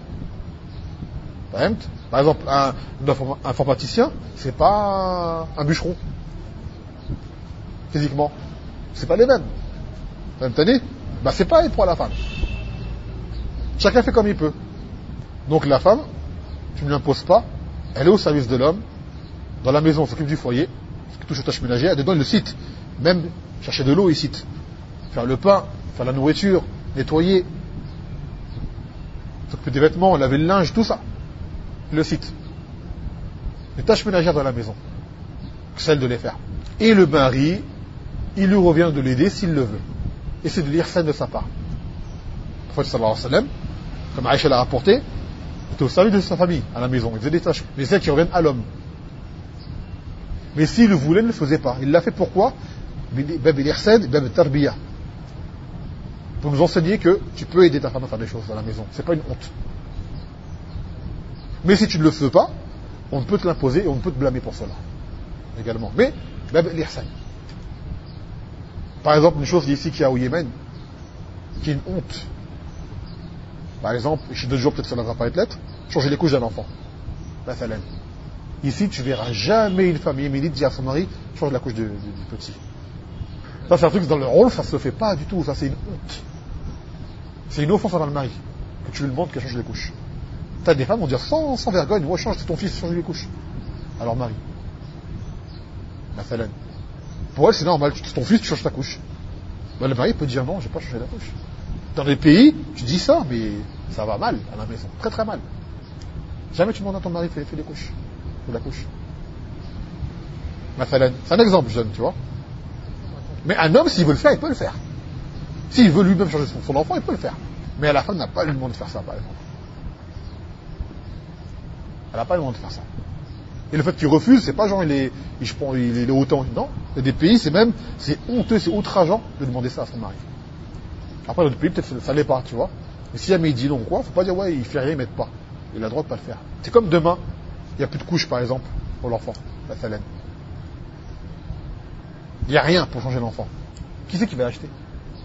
Par exemple, un informaticien, c'est pas un bûcheron. Physiquement. C'est pas les mêmes. Vous comprenez? C'est pareil pour la femme. Chacun fait comme il peut. Donc la femme, tu ne l'imposes pas, elle est au service de l'homme, dans la maison, elle s'occupe du foyer, ce qui touche aux tâches ménagères, elle donne le site. Même chercher de l'eau, il cite. Faire le pain, faire la nourriture, nettoyer, s'occuper des vêtements, laver le linge, tout ça. Le cite. Les tâches ménagères dans la maison. Celle de les faire. Et le mari, il lui revient de l'aider s'il le veut. Et c'est de l'ihsan de sa part. Le prophète sallallahu alayhi wa sallam, comme Aïcha l'a rapporté, était au service de sa famille, à la maison. Il faisait des tâches. Mais celles qui reviennent à l'homme. Mais s'il le voulait, il ne le faisait pas. Il l'a fait pourquoi? Bab l'ihsan, bab tarbiya. Pour nous enseigner que tu peux aider ta femme à faire des choses à la maison. C'est pas une honte. Mais si tu ne le fais pas, on ne peut te l'imposer et on ne peut te blâmer pour cela. Également. Mais, bab l'ihsan. Par exemple, une chose ici qu'il y a au Yémen, qui est une honte. Par exemple, chez 2 jours, peut-être ça ne va pas être lettre, changer les couches d'un enfant. Ici, tu verras jamais une femme yéménite dire à son mari, change la couche du petit. Ça, c'est un truc dans le rôle, ça se fait pas du tout. Ça, c'est une honte. C'est une offense envers le mari que tu lui demandes qu'elle change les couches. T'as des femmes qui vont dire sans vergogne, moi change ton fils, change les couches. Alors mari. Mathalan. Pour elle c'est normal, ton fils tu changes ta couche. Ben, le mari peut dire non, j'ai pas changé la couche. Dans les pays, tu dis ça, mais ça va mal à la maison, très très mal. Jamais tu demandes à ton mari fais les couches, fais la couche. Mathalan. C'est un exemple, je donne, tu vois. Mais un homme, s'il veut le faire, il peut le faire. S'il veut lui-même changer son enfant, il peut le faire. Mais à la femme n'a pas le demande de faire ça, par exemple. Elle n'a pas le demande de faire ça. Et le fait qu'il refuse, c'est pas genre il est autant. Non. Il y a des pays, c'est honteux, c'est outrageant de demander ça à son mari. Après, dans d'autres pays, peut-être ça l'est pas, tu vois. Mais si jamais il dit non ou quoi, faut pas dire ouais, il fait rien, il m'aide pas. Il a le droit de pas le faire. C'est comme demain, il n'y a plus de couches, par exemple, pour l'enfant, la salène. Il n'y a rien pour changer l'enfant. Qui c'est qui va l'acheter?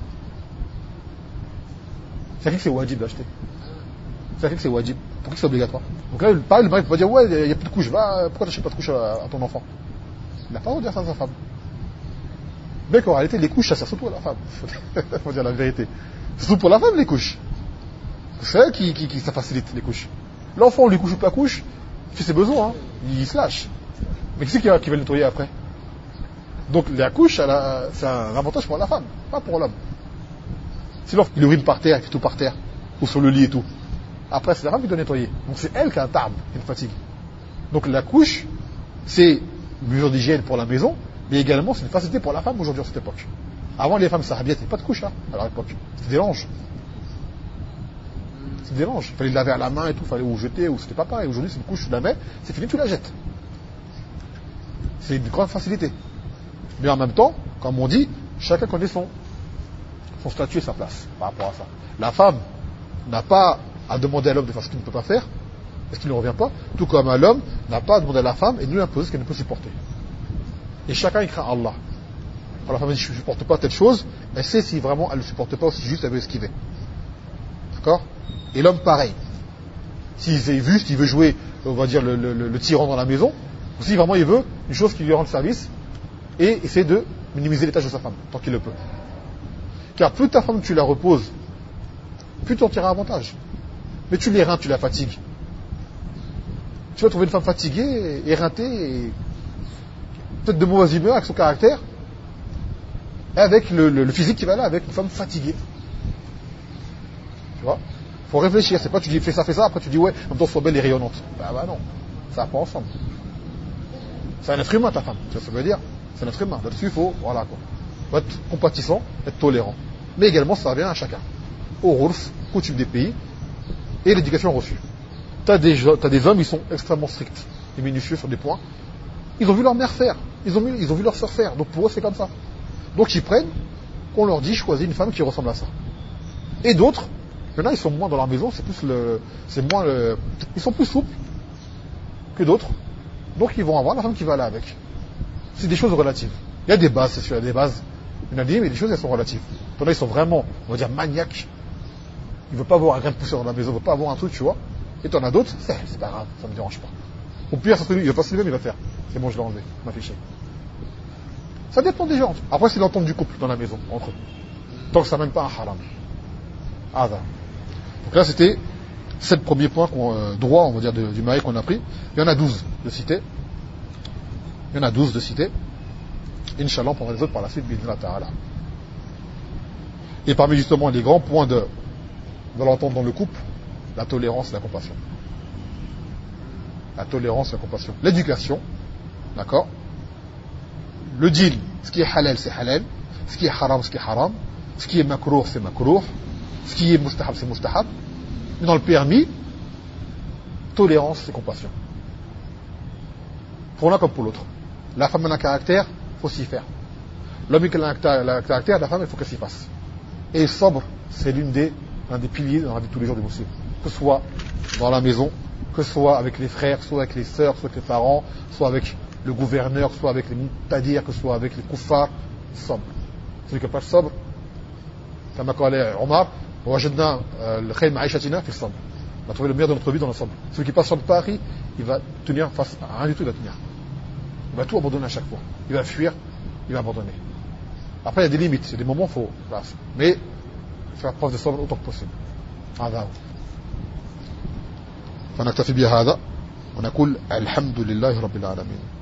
C'est qui que c'est wajib d'acheter? C'est qui que c'est wajib? Pour qui c'est obligatoire? Donc là, pareil, le mari peut pas dire ouais, il n'y a plus de couches, pourquoi t'achètes pas de couches à ton enfant? Il n'a pas le droit de dire ça à sa femme. Mais qu'en réalité, les couches, ça sert surtout à la femme. Faut dire la vérité. C'est surtout pour la femme, les couches. C'est elle qui ça facilite les couches. L'enfant, on lui couche ou pas couche, il fait ses besoins, hein. Il se lâche. Mais qui c'est qui va le nettoyer après? Donc la couche, c'est un avantage pour la femme, pas pour l'homme. Si l'enfant il urine par terre, il fait tout par terre, ou sur le lit et tout, après c'est la femme qui doit nettoyer. Donc c'est elle qui a un tarbe, qui a une fatigue. Donc la couche, c'est une mesure d'hygiène pour la maison, mais également c'est une facilité pour la femme aujourd'hui à cette époque. Avant les femmes sahabiyettes, il n'y avait pas de couche là, à leur époque. C'était des langes. C'était des langes. Il fallait le laver à la main et tout, il fallait ou jeter, ou c'était pas pareil. Aujourd'hui c'est une couche, tu la mets, c'est fini, tu la jettes. C'est une grande facilité. Mais en même temps, comme on dit, chacun connaît son statut et sa place par rapport à ça. La femme n'a pas à demander à l'homme de faire ce qu'il ne peut pas faire, et ce qui ne lui revient pas, tout comme l'homme n'a pas à demander à la femme et de lui imposer ce qu'elle ne peut supporter. Et chacun il craint Allah. Quand la femme dit je ne supporte pas telle chose, elle sait si vraiment elle ne supporte pas aussi juste elle veut esquiver. D'accord? Et l'homme pareil. S'il veut jouer, on va dire, le tyran dans la maison, ou si vraiment il veut une chose qui lui rende service, et essayer de minimiser les tâches de sa femme, tant qu'il le peut. Car plus ta femme tu la reposes, plus tu en tireras avantage. Mais tu l'éreins, tu la fatigues. Tu vas trouver une femme fatiguée, éreintée, et peut-être de mauvaise humeur avec son caractère, et avec le physique qui va là, avec une femme fatiguée. Tu vois? Faut réfléchir, c'est pas tu dis fais ça, après tu dis ouais, en même temps sois belle et rayonnante. Bah non, ça va pas ensemble. C'est un être humain ta femme, tu vois ce que ça veut dire? C'est un être humain, là-dessus il faut, voilà quoi. Faut être compatissant, être tolérant. Mais également ça revient à chacun. Au Rourf, coutume des pays, et l'éducation reçue. T'as des hommes, ils sont extrêmement stricts et minutieux sur des points. Ils ont vu leur mère faire, ils ont vu leur sœur faire, donc pour eux c'est comme ça. Donc ils prennent, qu'on leur dit, choisis une femme qui ressemble à ça. Et d'autres, il y en a, ils sont moins dans leur maison, ils sont plus souples que d'autres. Donc ils vont avoir la femme qui va aller avec. C'est des choses relatives. Il y a des bases, c'est sûr, il y a des bases unanimes, mais des choses elles sont relatives. T'en as, ils sont vraiment, on va dire, maniaques. Ils ne veulent pas avoir un grain de poussière dans la maison, ils ne veulent pas avoir un truc, tu vois. Et t'en as d'autres, c'est pas grave, ça me dérange pas. Au pire, il va passer lui-même, il va faire. C'est bon, je l'ai enlevé, m'a fiché. Ça dépend des gens. Après, c'est l'entente du couple dans la maison, entre eux. Tant que ça n'amène pas un haram. Ah, ben. Donc là, c'était 7 premiers points droits, on va dire, du mari qu'on a pris. Il y en a 12 de cités. Inch'Allah, on prendra les autres par la suite, bi'idhnillah ta'ala. Et parmi justement les grands points de l'entente dans le couple, la tolérance et la compassion. La tolérance et la compassion. L'éducation, d'accord? Le deal, ce qui est halal, c'est halal. Ce qui est haram, c'est haram. Ce qui est makrouh, c'est makrouh. Ce qui est mustahab, c'est mustahab. Mais dans le permis, tolérance et compassion. Pour l'un comme pour l'autre. La femme a un caractère, il faut s'y faire. L'homme qui a un caractère, la femme, il faut qu'elle s'y fasse. Et le sabr, c'est l'un des piliers dans la vie de tous les jours des musulmans. Que ce soit dans la maison, que ce soit avec les frères, soit avec les sœurs, soit avec les parents, soit avec le gouverneur, soit avec les muqtadir, que ce soit avec les kuffars, sabr. Celui qui n'a pas le sabr, comme a dit Omar, wajadna al-khayr ma'ishatina fi sabr. On va trouver le meilleur de notre vie dans le sabr. Celui qui passe sur le pari, il va tenir face à rien du tout, il va tenir. Il va tout abandonner à chaque fois. Il va fuir, il va abandonner. Après, il y a des limites, il y a des moments, il faut. Mais faire preuve de sabr autant que possible. هذا هو. فنكتفي بهذا ونقول الحمد لله رب العالمين.